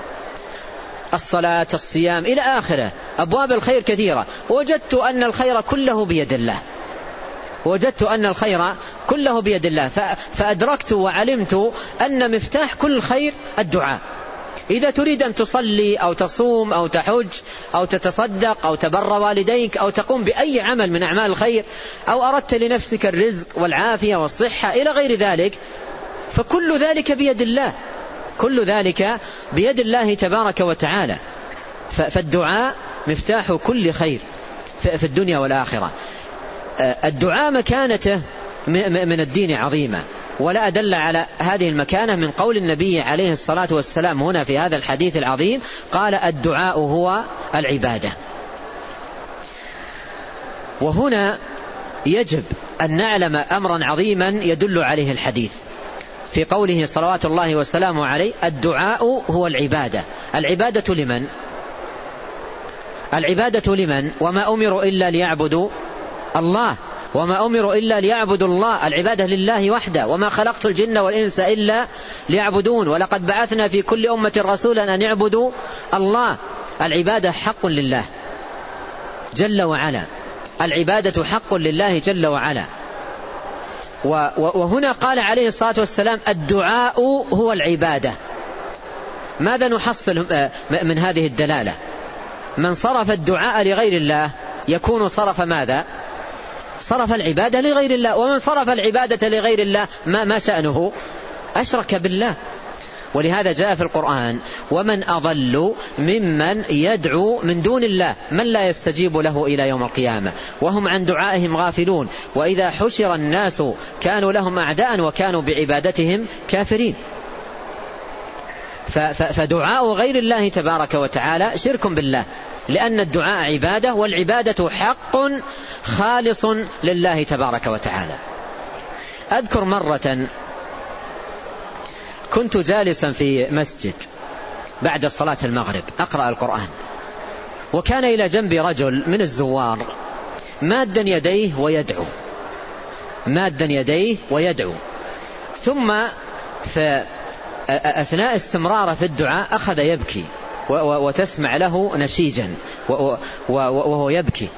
الصلاة، الصيام، إلى آخره، أبواب الخير كثيرة، وجدت أن الخير كله بيد الله، وجدت أن الخير كله بيد الله، فأدركت وعلمت أن مفتاح كل خير الدعاء. إذا تريد أن تصلي أو تصوم أو تحج أو تتصدق أو تبر والديك أو تقوم بأي عمل من أعمال الخير، أو أردت لنفسك الرزق والعافية والصحة إلى غير ذلك، فكل ذلك بيد الله، كل ذلك بيد الله تبارك وتعالى. فالدعاء مفتاح كل خير في الدنيا والآخرة. الدعاء مكانته من الدين عظيمة، ولا أدل على هذه المكانة من قول النبي عليه الصلاة والسلام هنا في هذا الحديث العظيم، قال: الدعاء هو العبادة. وهنا يجب أن نعلم أمرا عظيما يدل عليه الحديث في قوله صلوات الله وسلامه عليه: الدعاء هو العبادة. العبادة لمن؟ العبادة لمن؟ وما أمروا إلا ليعبدوا الله، وما أمروا إلا ليعبدوا الله. العبادة لله وحده. وما خلقت الجن والإنس إلا ليعبدون، ولقد بعثنا في كل أمة رسولا أن يعبدوا الله. العبادة حق لله جل وعلا، العبادة حق لله جل وعلا. وهنا قال عليه الصلاة والسلام: الدعاء هو العبادة. ماذا نحصل من هذه الدلالة؟ من صرف الدعاء لغير الله يكون صرف ماذا؟ صرف العبادة لغير الله. ومن صرف العبادة لغير الله ما شأنه؟ أشرك بالله. ولهذا جاء في القرآن: ومن أضل ممن يدعو من دون الله من لا يستجيب له إلى يوم القيامة وهم عن دعائهم غافلون وإذا حشر الناس كانوا لهم أعداء وكانوا بعبادتهم كافرين. فدعاء غير الله تبارك وتعالى شرك بالله، لأن الدعاء عبادة، والعبادة حق خالص لله تبارك وتعالى. أذكر مرة كنت جالسا في مسجد بعد صلاة المغرب أقرأ القرآن، وكان إلى جنبي رجل من الزوار مادا يديه ويدعو، مادا يديه ويدعو، ثم في أثناء استمراره في الدعاء أخذ يبكي وتسمع له نشيجا وهو يبكي،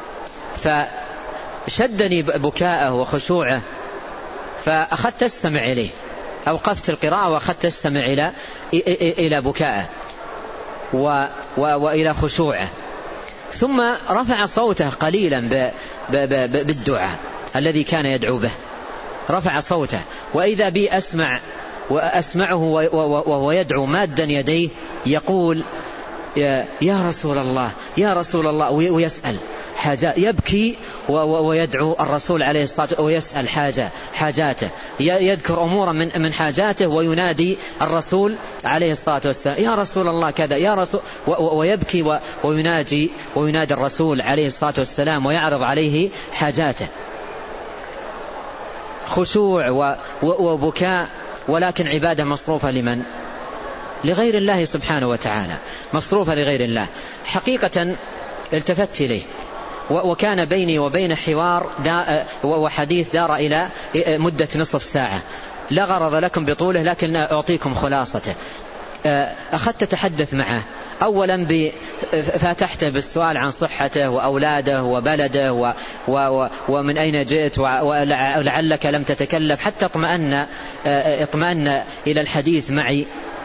فشدني بكاءه وخشوعه، فأخذت أستمع إليه، أوقفت القراءة وأخذت أستمع إلى بكائه وإلى خشوعه، ثم رفع صوته قليلا بالدعاء الذي كان يدعو به، رفع صوته، وإذا بي أسمع وأسمعه وهو يدعو مادا يديه يقول يا رسول الله يا رسول الله، ويسأل حاجة، يبكي ويدعو الرسول عليه الصلاة والسلام ويسأل حاجاته، يذكر أمورا من حاجاته وينادي الرسول عليه الصلاة والسلام يا رسول الله كذا يا رسول، ويبكي وينادي الرسول عليه الصلاة والسلام ويعرض عليه حاجاته. خشوع وبكاء، ولكن عبادة مصروفة لمن؟ لغير الله سبحانه وتعالى، مصروفة لغير الله. حقيقة التفت إليه وكان بيني وبين حوار وحديث دار إلى مدة نصف ساعة، لا غرض لكم بطوله لكن أعطيكم خلاصته. أخذت أتحدث معه، أولا فاتحته بالسؤال عن صحته وأولاده وبلده ومن أين جئت ولعلك لم تتكلم، حتى اطمأن إلى الحديث معي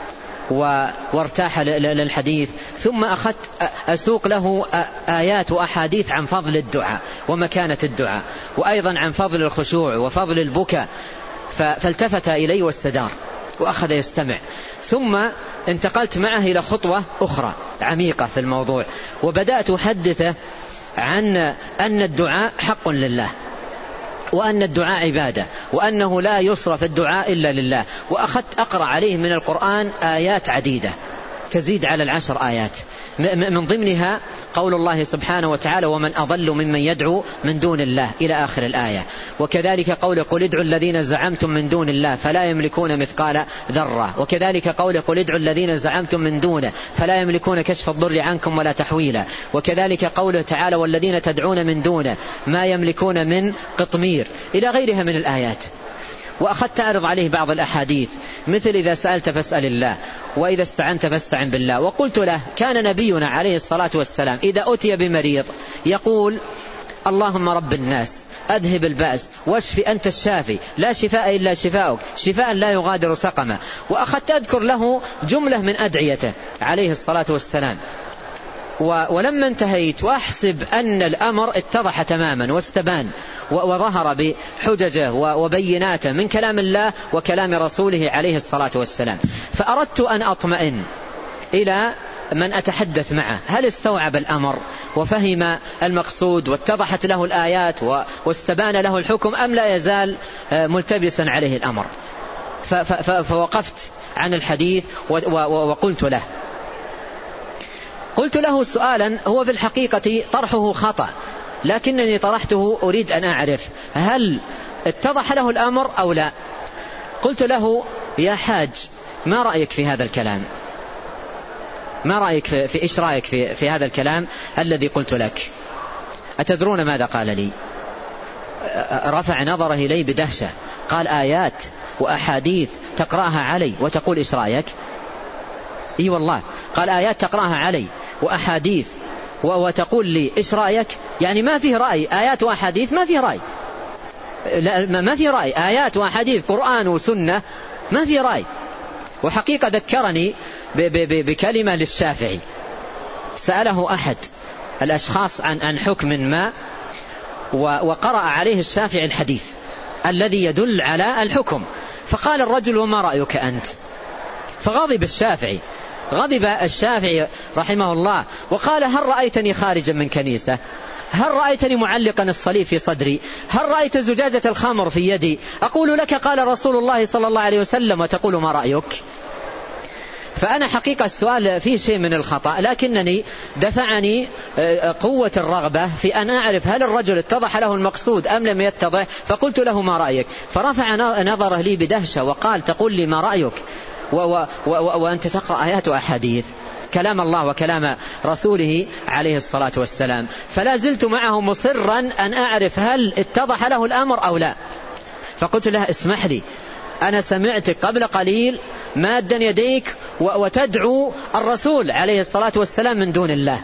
وارتاح للحديث. ثم أخذت أسوق له آيات وأحاديث عن فضل الدعاء ومكانة الدعاء، وأيضا عن فضل الخشوع وفضل البكاء، فالتفت إلي واستدار وأخذ يستمع. ثم انتقلت معه إلى خطوة أخرى عميقة في الموضوع، وبدأت أحدثه عن أن الدعاء حق لله، وأن الدعاء عبادة، وأنه لا يصرف الدعاء إلا لله. وأخذت أقرأ عليه من القرآن آيات عديدة تزيد على 10 آيات، من ضمنها قول الله سبحانه وتعالى ومن أضل ممن يدعو من دون الله إلى آخر الآية. وكذلك قول قل ادعوا الذين زعمتم من دون الله فلا يملكون مثقال ذرة. وكذلك قول قل ادعوا الذين زعمتم من دونه فلا يملكون كشف الضر عنكم ولا تحويلا. وكذلك قوله تعالى والذين تدعون من دونه ما يملكون من قطمير، إلى غيرها من الآيات. وأخذت أعرض عليه بعض الأحاديث مثل إذا سألت فاسأل الله وإذا استعنت فاستعن بالله. وقلت له كان نبينا عليه الصلاة والسلام إذا أتي بمريض يقول اللهم رب الناس أذهب البأس واشف أنت الشافي لا شفاء إلا شفاؤك شفاء لا يغادر سقما. وأخذت أذكر له جملة من أدعيته عليه الصلاة والسلام. ولما انتهيت وأحسب أن الأمر اتضح تماما واستبان وظهر بحججه وبيناته من كلام الله وكلام رسوله عليه الصلاة والسلام، فأردت أن أطمئن إلى من أتحدث معه هل استوعب الأمر وفهم المقصود واتضحت له الآيات واستبان له الحكم أم لا يزال ملتبسا عليه الأمر. فوقفت عن الحديث قلت له سؤالا هو في الحقيقة طرحه خطأ، لكنني طرحته أريد أن أعرف هل اتضح له الأمر أو لا. قلت له يا حاج ما رأيك في هذا الكلام؟ ما رأيك في إيش رأيك في هذا الكلام الذي قلت لك؟ أتدرون ماذا قال لي؟ رفع نظره إلي بدهشة، قال آيات وأحاديث تقرأها علي وتقول إيش رأيك؟ إي والله، قال آيات تقرأها علي وأحاديث وتقول لي إيش رأيك؟ يعني ما فيه رأي، آيات وأحاديث ما فيه رأي، لا ما فيه رأي، آيات وأحاديث قرآن وسنة ما فيه رأي. وحقيقة ذكرني بكلمة للشافعي، سأله أحد الأشخاص عن حكم ما وقرأ عليه الشافعي الحديث الذي يدل على الحكم، فقال الرجل وما رأيك أنت؟ فغضب الشافعي رحمه الله وقال هل رأيتني خارجا من كنيسة؟ هل رأيتني معلقا الصليب في صدري؟ هل رأيت زجاجة الخمر في يدي أقول لك قال رسول الله صلى الله عليه وسلم وتقول ما رأيك؟ فأنا حقيقة السؤال فيه شيء من الخطأ، لكنني دفعني قوة الرغبة في أن أعرف هل الرجل اتضح له المقصود أم لم يتضح. فقلت له ما رأيك؟ فرفع نظره لي بدهشة وقال تقول لي ما رأيك وأنت تقرأ آيات وأحاديث كلام الله وكلام رسوله عليه الصلاة والسلام. فلا زلت معه مصرا أن أعرف هل اتضح له الأمر أو لا. فقلت له اسمح لي أنا سمعتك قبل قليل مادا يديك وتدعو الرسول عليه الصلاة والسلام من دون الله،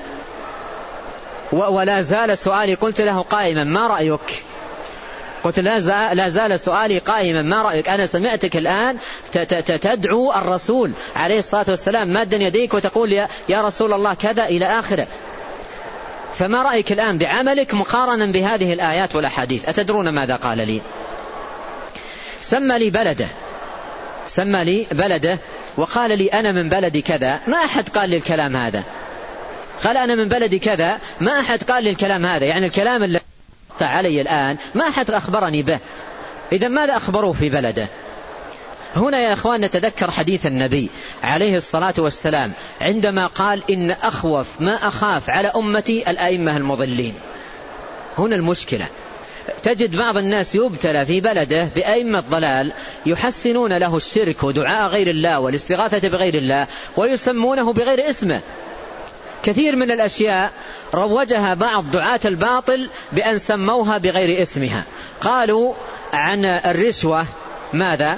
ولا زال سؤالي قلت له قائما ما رأيك؟ قلت لا زال سؤالي قائما ما رأيك؟ أنا سمعتك الآن تدعو الرسول عليه الصلاة والسلام مادا يديك وتقول يا رسول الله كذا إلى آخره، فما رأيك الآن بعملك مقارنا بهذه الآيات والأحاديث؟ أتدرون ماذا قال لي؟ سمى لي بلده سمى لي بلده وقال لي أنا من بلد كذا، ما أحد قال لي الكلام هذا. قال أنا من بلد كذا، ما أحد قال لي الكلام هذا، يعني الكلام اللي علي الآن ما أحد أخبرني به. إذا ماذا أخبروه في بلده؟ هنا يا أخوان نتذكر حديث النبي عليه الصلاة والسلام عندما قال إن أخوف ما أخاف على أمتي الأئمة المضلين. هنا المشكلة، تجد بعض الناس يبتلى في بلده بأئمة ضلال يحسنون له الشرك ودعاء غير الله والاستغاثة بغير الله ويسمونه بغير اسمه. كثير من الأشياء روجها بعض دعاة الباطل بأن سموها بغير اسمها. قالوا عن الرشوة ماذا؟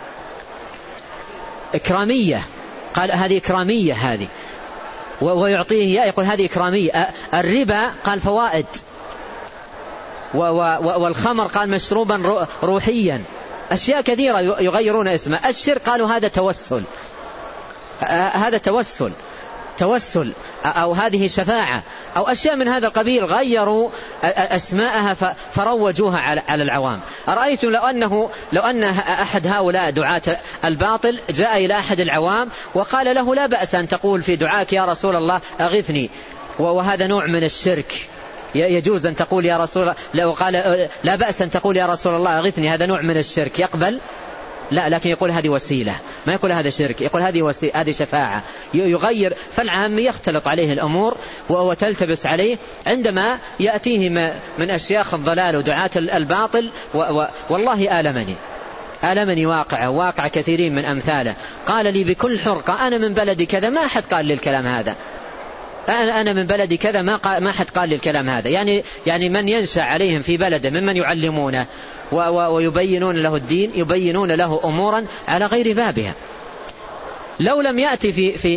إكرامية، قال هذه إكرامية هذه، ويعطيه يقول هذه إكرامية. الربا قال فوائد، والخمر قال مشروبا روحيا. أشياء كثيرة يغيرون اسمه. الشرك قالوا هذا توسل، هذا توسل أو هذه شفاعة أو أشياء من هذا القبيل، غيروا أسماءها فروجوها على العوام. أرأيتم لو أن أحد هؤلاء دعاة الباطل جاء إلى أحد العوام وقال له لا بأس أن تقول في دعاك يا رسول الله أغثني، وهذا نوع من الشرك، يجوز أن تقول يا رسول الله، لو قال لا بأس أن تقول يا رسول الله أغثني هذا نوع من الشرك، يقبل؟ لا، لكن يقول هذه وسيلة، ما يقول هذا شرك، يقول هذه شفاعة. يغير، فالعام يختلط عليه الأمور وتلتبس عليه عندما يأتيه من أشياخ الضلال ودعاة الباطل. والله آلمني واقع كثيرين من أمثاله. قال لي بكل حرقة أنا من بلد كذا، ما أحد قال لي الكلام هذا، أنا من بلد كذا، ما أحد قال لي الكلام هذا. يعني من ينشأ عليهم في بلده ممن يعلمونه ويبينون له الدين، يبينون له أمورا على غير بابها. لو لم يأتي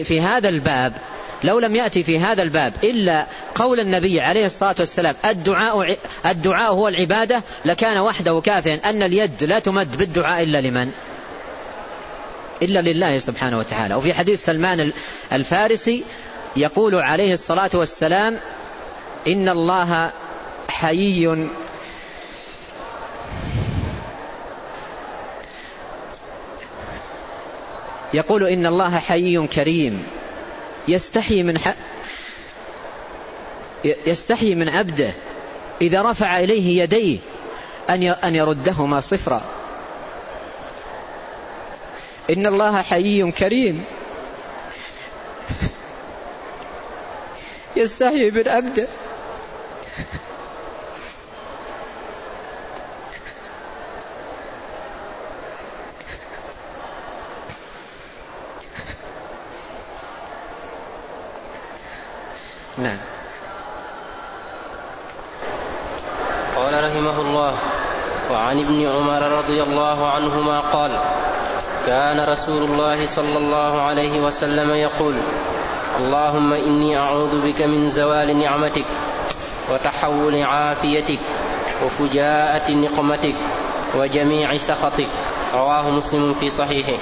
في هذا الباب إلا قول النبي عليه الصلاة والسلام الدعاء هو العبادة، لكان وحده كافيا أن اليد لا تمد بالدعاء إلا لمن؟ إلا لله سبحانه وتعالى. وفي حديث سلمان الفارسي يقول عليه الصلاة والسلام إن الله حيي يقول إن الله حيي كريم يستحي من عبده إذا رفع إليه يديه أن يردهما صفرا. إن الله حيي كريم يستحي من عبده نعم. قال رحمه الله: وعن ابن عمر رضي الله عنهما قال: كان رسول الله صلى الله عليه وسلم يقول: اللهم إني أعوذ بك من زوال نعمتك وتحول عافيتك وفجاءة نقمتك وجميع سخطك. رواه مسلم في صحيحه.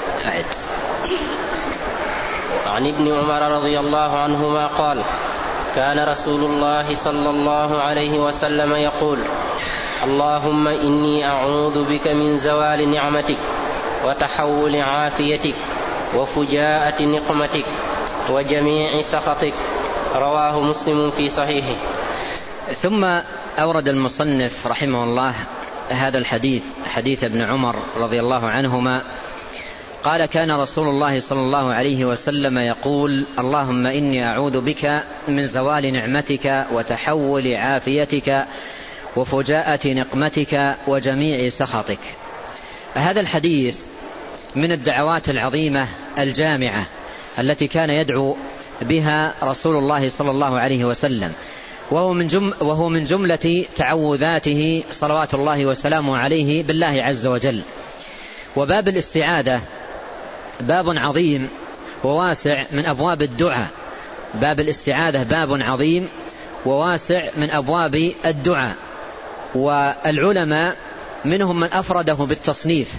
عن ابن عمر رضي الله عنهما قال: كان رسول الله صلى الله عليه وسلم يقول: اللهم إني أعوذ بك من زوال نعمتك وتحول عافيتك وفجاءة نقمتك وجميع سخطك. رواه مسلم في صحيحه. ثم أورد المصنف رحمه الله هذا الحديث، حديث ابن عمر رضي الله عنهما قال: كان رسول الله صلى الله عليه وسلم يقول: اللهم إني أعوذ بك من زوال نعمتك وتحول عافيتك وفجاءة نقمتك وجميع سخطك. هذا الحديث من الدعوات العظيمة الجامعة التي كان يدعو بها رسول الله صلى الله عليه وسلم، وهو من جملة تعوذاته صلوات الله وسلامه عليه بالله عز وجل. وباب الاستعاذة باب عظيم وواسع من أبواب الدعاء. باب الاستعاذة باب عظيم وواسع من أبواب الدعاء، والعلماء منهم من أفرده بالتصنيف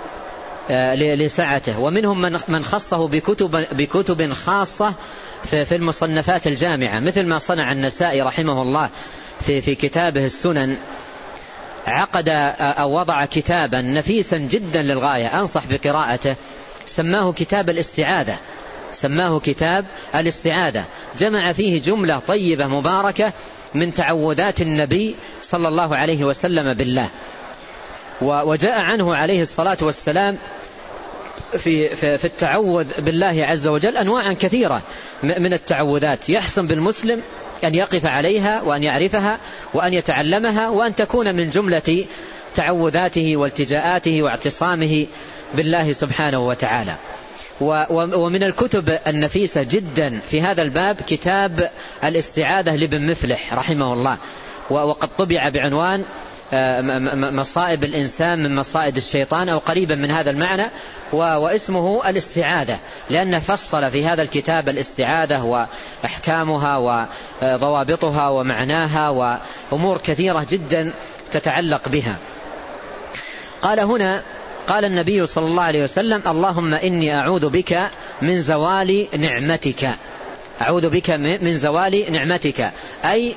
لسعته، ومنهم من خصه بكتب خاصة في المصنفات الجامعة، مثل ما صنع النسائي رحمه الله في كتابه السنن. عقد أو وضع كتابا نفيسا جدا للغاية أنصح بقراءته، سماه كتاب الاستعاذة، سماه كتاب الاستعاذة، جمع فيه جملة طيبة مباركة من تعوذات النبي صلى الله عليه وسلم بالله. وجاء عنه عليه الصلاة والسلام في التعوذ بالله عز وجل أنواعا كثيرة من التعوذات، يحسن بالمسلم أن يقف عليها وأن يعرفها وأن يتعلمها، وأن تكون من جملة تعوذاته والتجاءاته واعتصامه بالله سبحانه وتعالى. ومن الكتب النفيسة جدا في هذا الباب كتاب الاستعاذة لابن مفلح رحمه الله، وقد طبع بعنوان مصائب الإنسان من مصائد الشيطان أو قريبا من هذا المعنى، واسمه الاستعاذة، لأنه فصل في هذا الكتاب الاستعاذة وأحكامها وضوابطها ومعناها وأمور كثيرة جدا تتعلق بها. قال هنا قال النبي صلى الله عليه وسلم: اللهم إني أعوذ بك من زوال نعمتك. أعوذ بك من زوال نعمتك، أي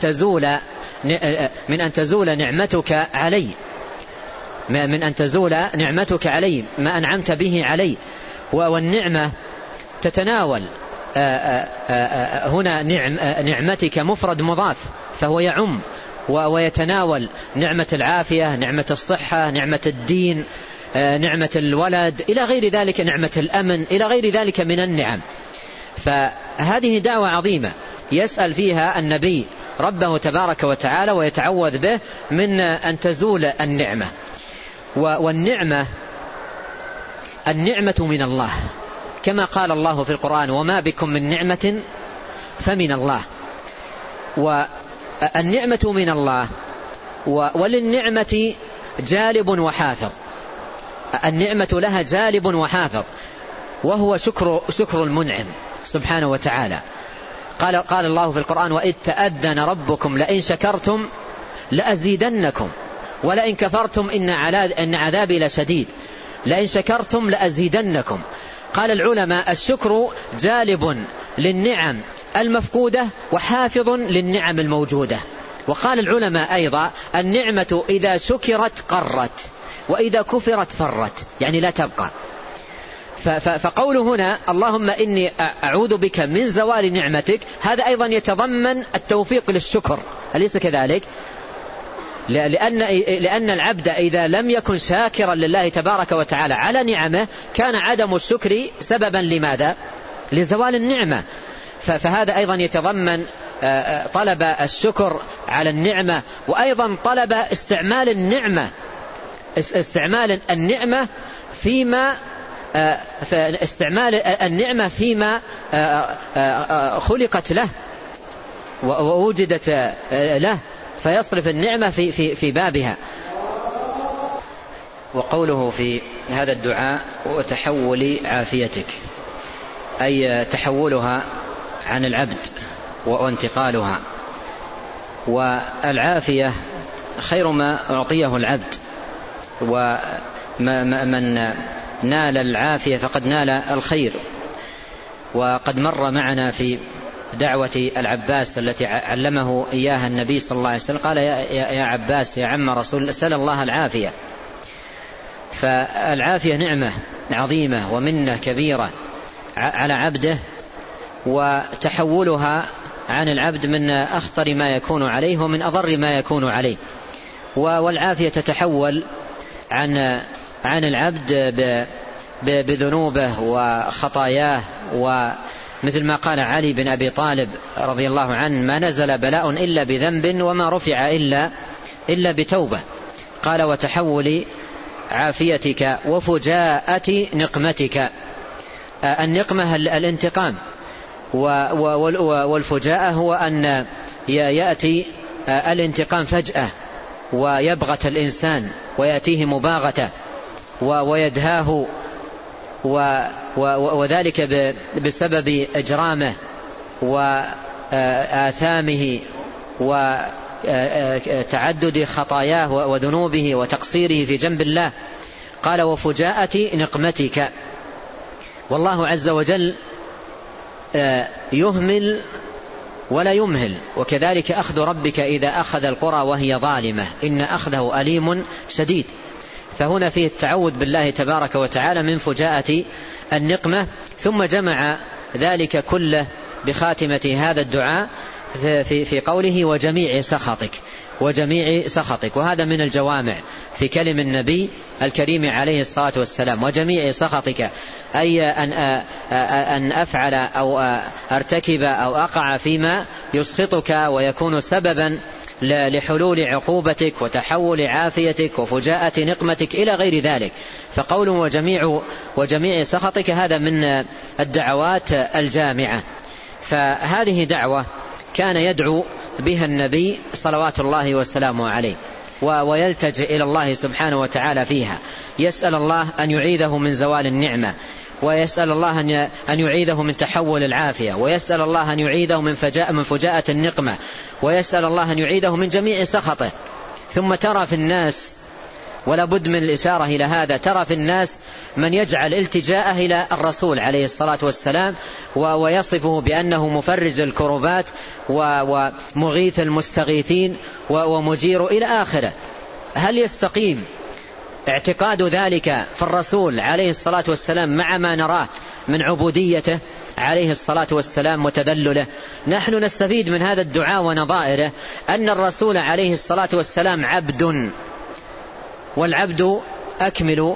من أن تزول نعمتك علي، من أن تزول نعمتك علي، ما أنعمت به علي. والنعمة تتناول هنا نعمتك مفرد مضاف، فهو يعم ويتناول نعمة العافية، نعمة الصحة، نعمة الدين، نعمة الولد، إلى غير ذلك، نعمة الأمن، إلى غير ذلك من النعم. فهذه دعوة عظيمة يسأل فيها النبي ربه تبارك وتعالى ويتعوذ به من أن تزول النعمة. والنعمة من الله، كما قال الله في القرآن: وما بكم من نعمة فمن الله. والنعمة من الله، وللنعمة جالب وحافظ، النعمة لها جالب وحافظ، وهو شكر المنعم سبحانه وتعالى. قال الله في القرآن: وإذ تأذن ربكم لئن شكرتم لأزيدنكم ولئن كفرتم إن عذابي لشديد، لئن شكرتم لأزيدنكم. قال العلماء: الشكر جالب للنعم المفقودة وحافظ للنعم الموجودة. وقال العلماء أيضا: النعمة إذا شكرت قرت، وإذا كفرت فرت، يعني لا تبقى. فقوله هنا: اللهم إني أعوذ بك من زوال نعمتك، هذا أيضا يتضمن التوفيق للشكر، أليس كذلك؟ لأن العبد إذا لم يكن شاكرا لله تبارك وتعالى على نعمه كان عدم الشكر سببا لماذا؟ لزوال النعمة. فهذا أيضا يتضمن طلب الشكر على النعمة، وأيضا طلب استعمال النعمة فيما خلقت له ووجدت له، فيصرف النعمة في بابها. وقوله في هذا الدعاء: وتحول عافيتك، أي تحولها عن العبد وانتقالها. والعافية خير ما أعطيه العبد، ومن نال العافية فقد نال الخير. وقد مر معنا في دعوة العباس التي علمه إياها النبي صلى الله عليه وسلم، قال: يا عباس يا عم رسول، سل الله العافية. فالعافية نعمة عظيمة ومنة كبيرة على عبده، وتحولها عن العبد من أخطر ما يكون عليه ومن أضر ما يكون عليه. والعافية تتحول عن العبد بذنوبه وخطاياه، ومثل ما قال علي بن أبي طالب رضي الله عنه: ما نزل بلاء إلا بذنب وما رفع إلا بتوبة. قال: وتحول عافيتك وفجاءة نقمتك. النقمة الانتقام، والفجاءة هو أن يأتي الانتقام فجأة ويبغت الإنسان ويأتيه مباغته ويدهاه، وذلك بسبب إجرامه وآثامه وتعدد خطاياه وذنوبه وتقصيره في جنب الله. قال: وفجاءة نقمتك. والله عز وجل يهمل ولا يمهل. وكذلك أخذ ربك إذا أخذ القرى وهي ظالمة إن أخذه أليم شديد. فهنا فيه التعوذ بالله تبارك وتعالى من فجاءة النقمة. ثم جمع ذلك كله بخاتمة هذا الدعاء في قوله وجميع سخطك، وجميع سخطك. وهذا من الجوامع في كلم النبي الكريم عليه الصلاة والسلام. وجميع سخطك أي أن أفعل أو أرتكب أو أقع فيما يسخطك ويكون سببا لحلول عقوبتك وتحول عافيتك وفجاءة نقمتك إلى غير ذلك. فقول وجميع سخطك هذا من الدعوات الجامعة. فهذه دعوة كان يدعو بها النبي صلوات الله وسلامه عليه، ويلتجئ إلى الله سبحانه وتعالى فيها. يسأل الله أن يعيذه من زوال النعمة، ويسأل الله أن يعيذه من تحول العافية، ويسأل الله أن يعيذه من فجاءة النقمة، ويسأل الله أن يعيذه من جميع سخطه. ثم ترى في الناس، ولا بد من الإشارة إلى هذا، ترى في الناس من يجعل التجاءه إلى الرسول عليه الصلاة والسلام ويصفه بأنه مفرج الكربات ومغيث المستغيثين ومجير إلى آخره. هل يستقيم اعتقاد ذلك في الرسول عليه الصلاة والسلام مع ما نراه من عبوديته عليه الصلاة والسلام وتذلله؟ نحن نستفيد من هذا الدعاء ونظائره أن الرسول عليه الصلاة والسلام عبد، والعبد أكمل،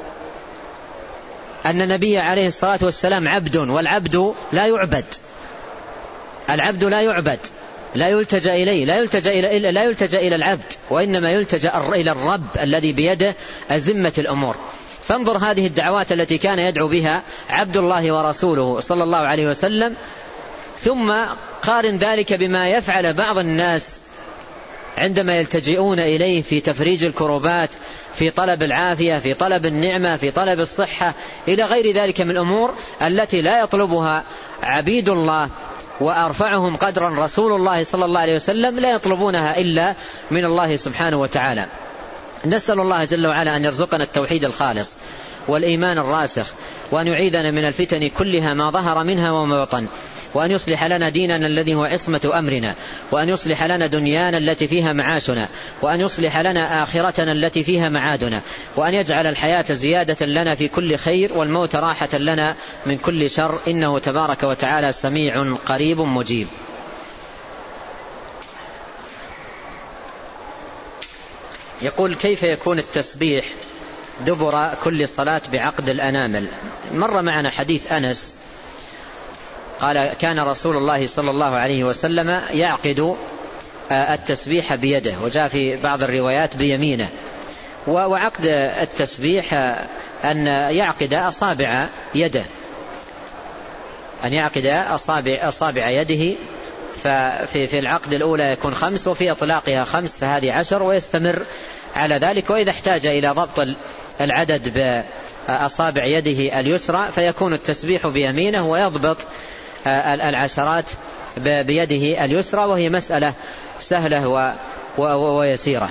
أن النبي عليه الصلاة والسلام عبد، والعبد لا يعبد. العبد لا يعبد، لا يلتجأ إليه، لا يلتجأ إلى العبد، وإنما يلتجأ إلى الرب الذي بيده أزمة الأمور. فانظر هذه الدعوات التي كان يدعو بها عبد الله ورسوله صلى الله عليه وسلم، ثم قارن ذلك بما يفعل بعض الناس عندما يلتجئون إليه في تفريج الكربات، في طلب العافية، في طلب النعمة، في طلب الصحة، إلى غير ذلك من الأمور التي لا يطلبها عبيد الله وأرفعهم قدرا رسول الله صلى الله عليه وسلم، لا يطلبونها إلا من الله سبحانه وتعالى. نسأل الله جل وعلا أن يرزقنا التوحيد الخالص والإيمان الراسخ، وأن يعيذنا من الفتن كلها ما ظهر منها وما بطن، وأن يصلح لنا ديننا الذي هو عصمة أمرنا، وأن يصلح لنا دنيانا التي فيها معاشنا، وأن يصلح لنا آخرتنا التي فيها معادنا، وأن يجعل الحياة زيادة لنا في كل خير والموت راحة لنا من كل شر، إنه تبارك وتعالى سميع قريب مجيب. يقول كيف يكون التسبيح دبر كل صلاة بعقد الأنامل؟ مر معنا حديث أنس قال كان رسول الله صلى الله عليه وسلم يعقد التسبيح بيده، وجاء في بعض الروايات بيمينه. وعقد التسبيح أن يعقد أصابع يده، أن يعقد أصابع يده، ففي العقد الأولى يكون 5 وفي إطلاقها 5، فهذه 10، ويستمر على ذلك. وإذا احتاج إلى ضبط العدد بأصابع يده اليسرى فيكون التسبيح بيمينه، ويضبط العشرات بيده اليسرى، وهي مسألة سهلة ويسيرة.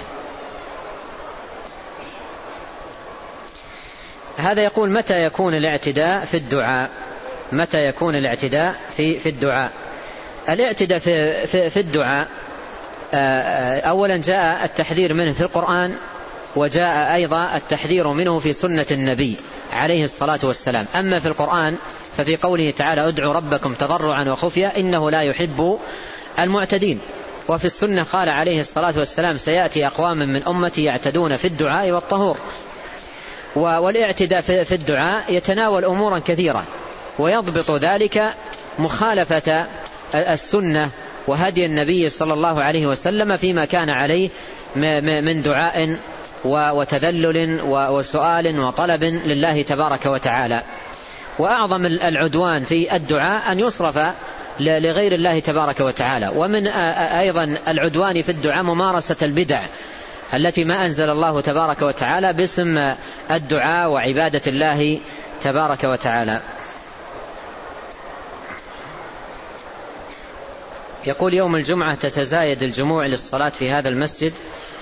هذا يقول متى يكون الاعتداء في الدعاء؟ متى يكون الاعتداء في الدعاء؟ الاعتداء في الدعاء أولا جاء التحذير منه في القرآن، وجاء أيضا التحذير منه في سنة النبي عليه الصلاة والسلام. أما في القرآن ففي قوله تعالى ادعوا ربكم تضرعا وخفيا إنه لا يحب المعتدين. وفي السنة قال عليه الصلاة والسلام سيأتي أقوام من أمتي يعتدون في الدعاء والطهور. والاعتداء في الدعاء يتناول أمورا كثيرة، ويضبط ذلك مخالفة السنة وهدي النبي صلى الله عليه وسلم فيما كان عليه من دعاء وتذلل وسؤال وطلب لله تبارك وتعالى. وأعظم العدوان في الدعاء أن يصرف لغير الله تبارك وتعالى. ومن أيضا العدوان في الدعاء ممارسة البدع التي ما أنزل الله تبارك وتعالى باسم الدعاء وعبادة الله تبارك وتعالى. يقول يوم الجمعة تتزايد الجموع للصلاة في هذا المسجد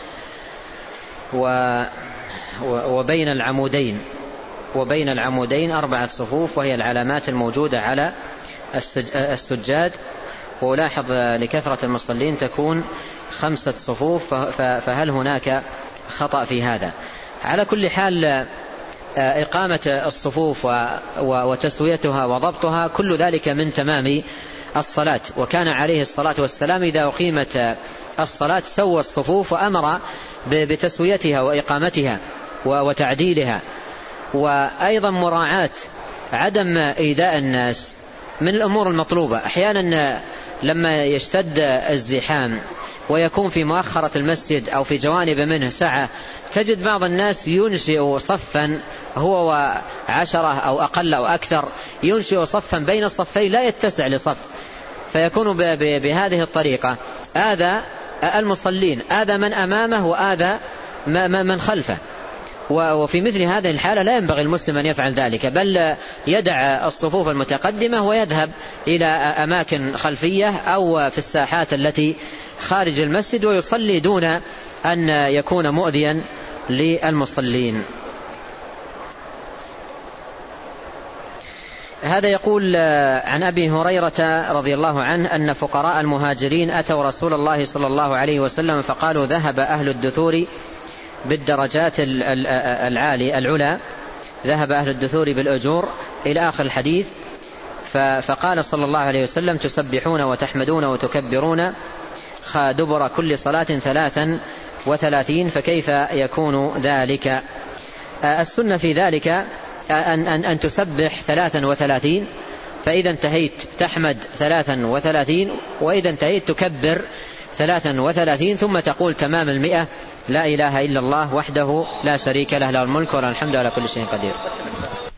وبين العمودين 4 صفوف، وهي العلامات الموجودة على السجاد، وألاحظ لكثرة المصلين تكون 5 صفوف، فهل هناك خطأ في هذا؟ على كل حال إقامة الصفوف وتسويتها وضبطها كل ذلك من تمام الصلاة، وكان عليه الصلاة والسلام إذا أقيمت الصلاة سوى الصفوف وأمر بتسويتها وإقامتها وتعديلها. وأيضا مراعاة عدم إيذاء الناس من الأمور المطلوبة. أحيانا لما يشتد الزحام ويكون في مؤخرة المسجد أو في جوانب منه سعة، تجد بعض الناس ينشئ صفا هو و10 أو أقل أو أكثر، ينشئ صفا بين الصفين لا يتسع لصف، فيكون بهذه الطريقة آذى المصلين، آذى من أمامه وآذى من خلفه. وفي مثل هذه الحالة لا ينبغي المسلم أن يفعل ذلك، بل يدع الصفوف المتقدمة ويذهب إلى أماكن خلفية أو في الساحات التي خارج المسجد ويصلي دون أن يكون مؤذيا للمصلين. هذا يقول عن أبي هريرة رضي الله عنه أن فقراء المهاجرين أتوا رسول الله صلى الله عليه وسلم فقالوا ذهب أهل الدثور بالدرجات العلا، ذهب أهل الدثور بالأجور إلى آخر الحديث. فقال صلى الله عليه وسلم تسبحون وتحمدون وتكبرون دبر كل صلاة 33، فكيف يكون ذلك؟ السنة في ذلك أن تسبح 33، فإذا انتهيت تحمد 33، وإذا انتهيت تكبر 33، ثم تقول تمام 100 لا إله إلا الله وحده لا شريك له، له الملك وله الحمد على كل شيء قدير.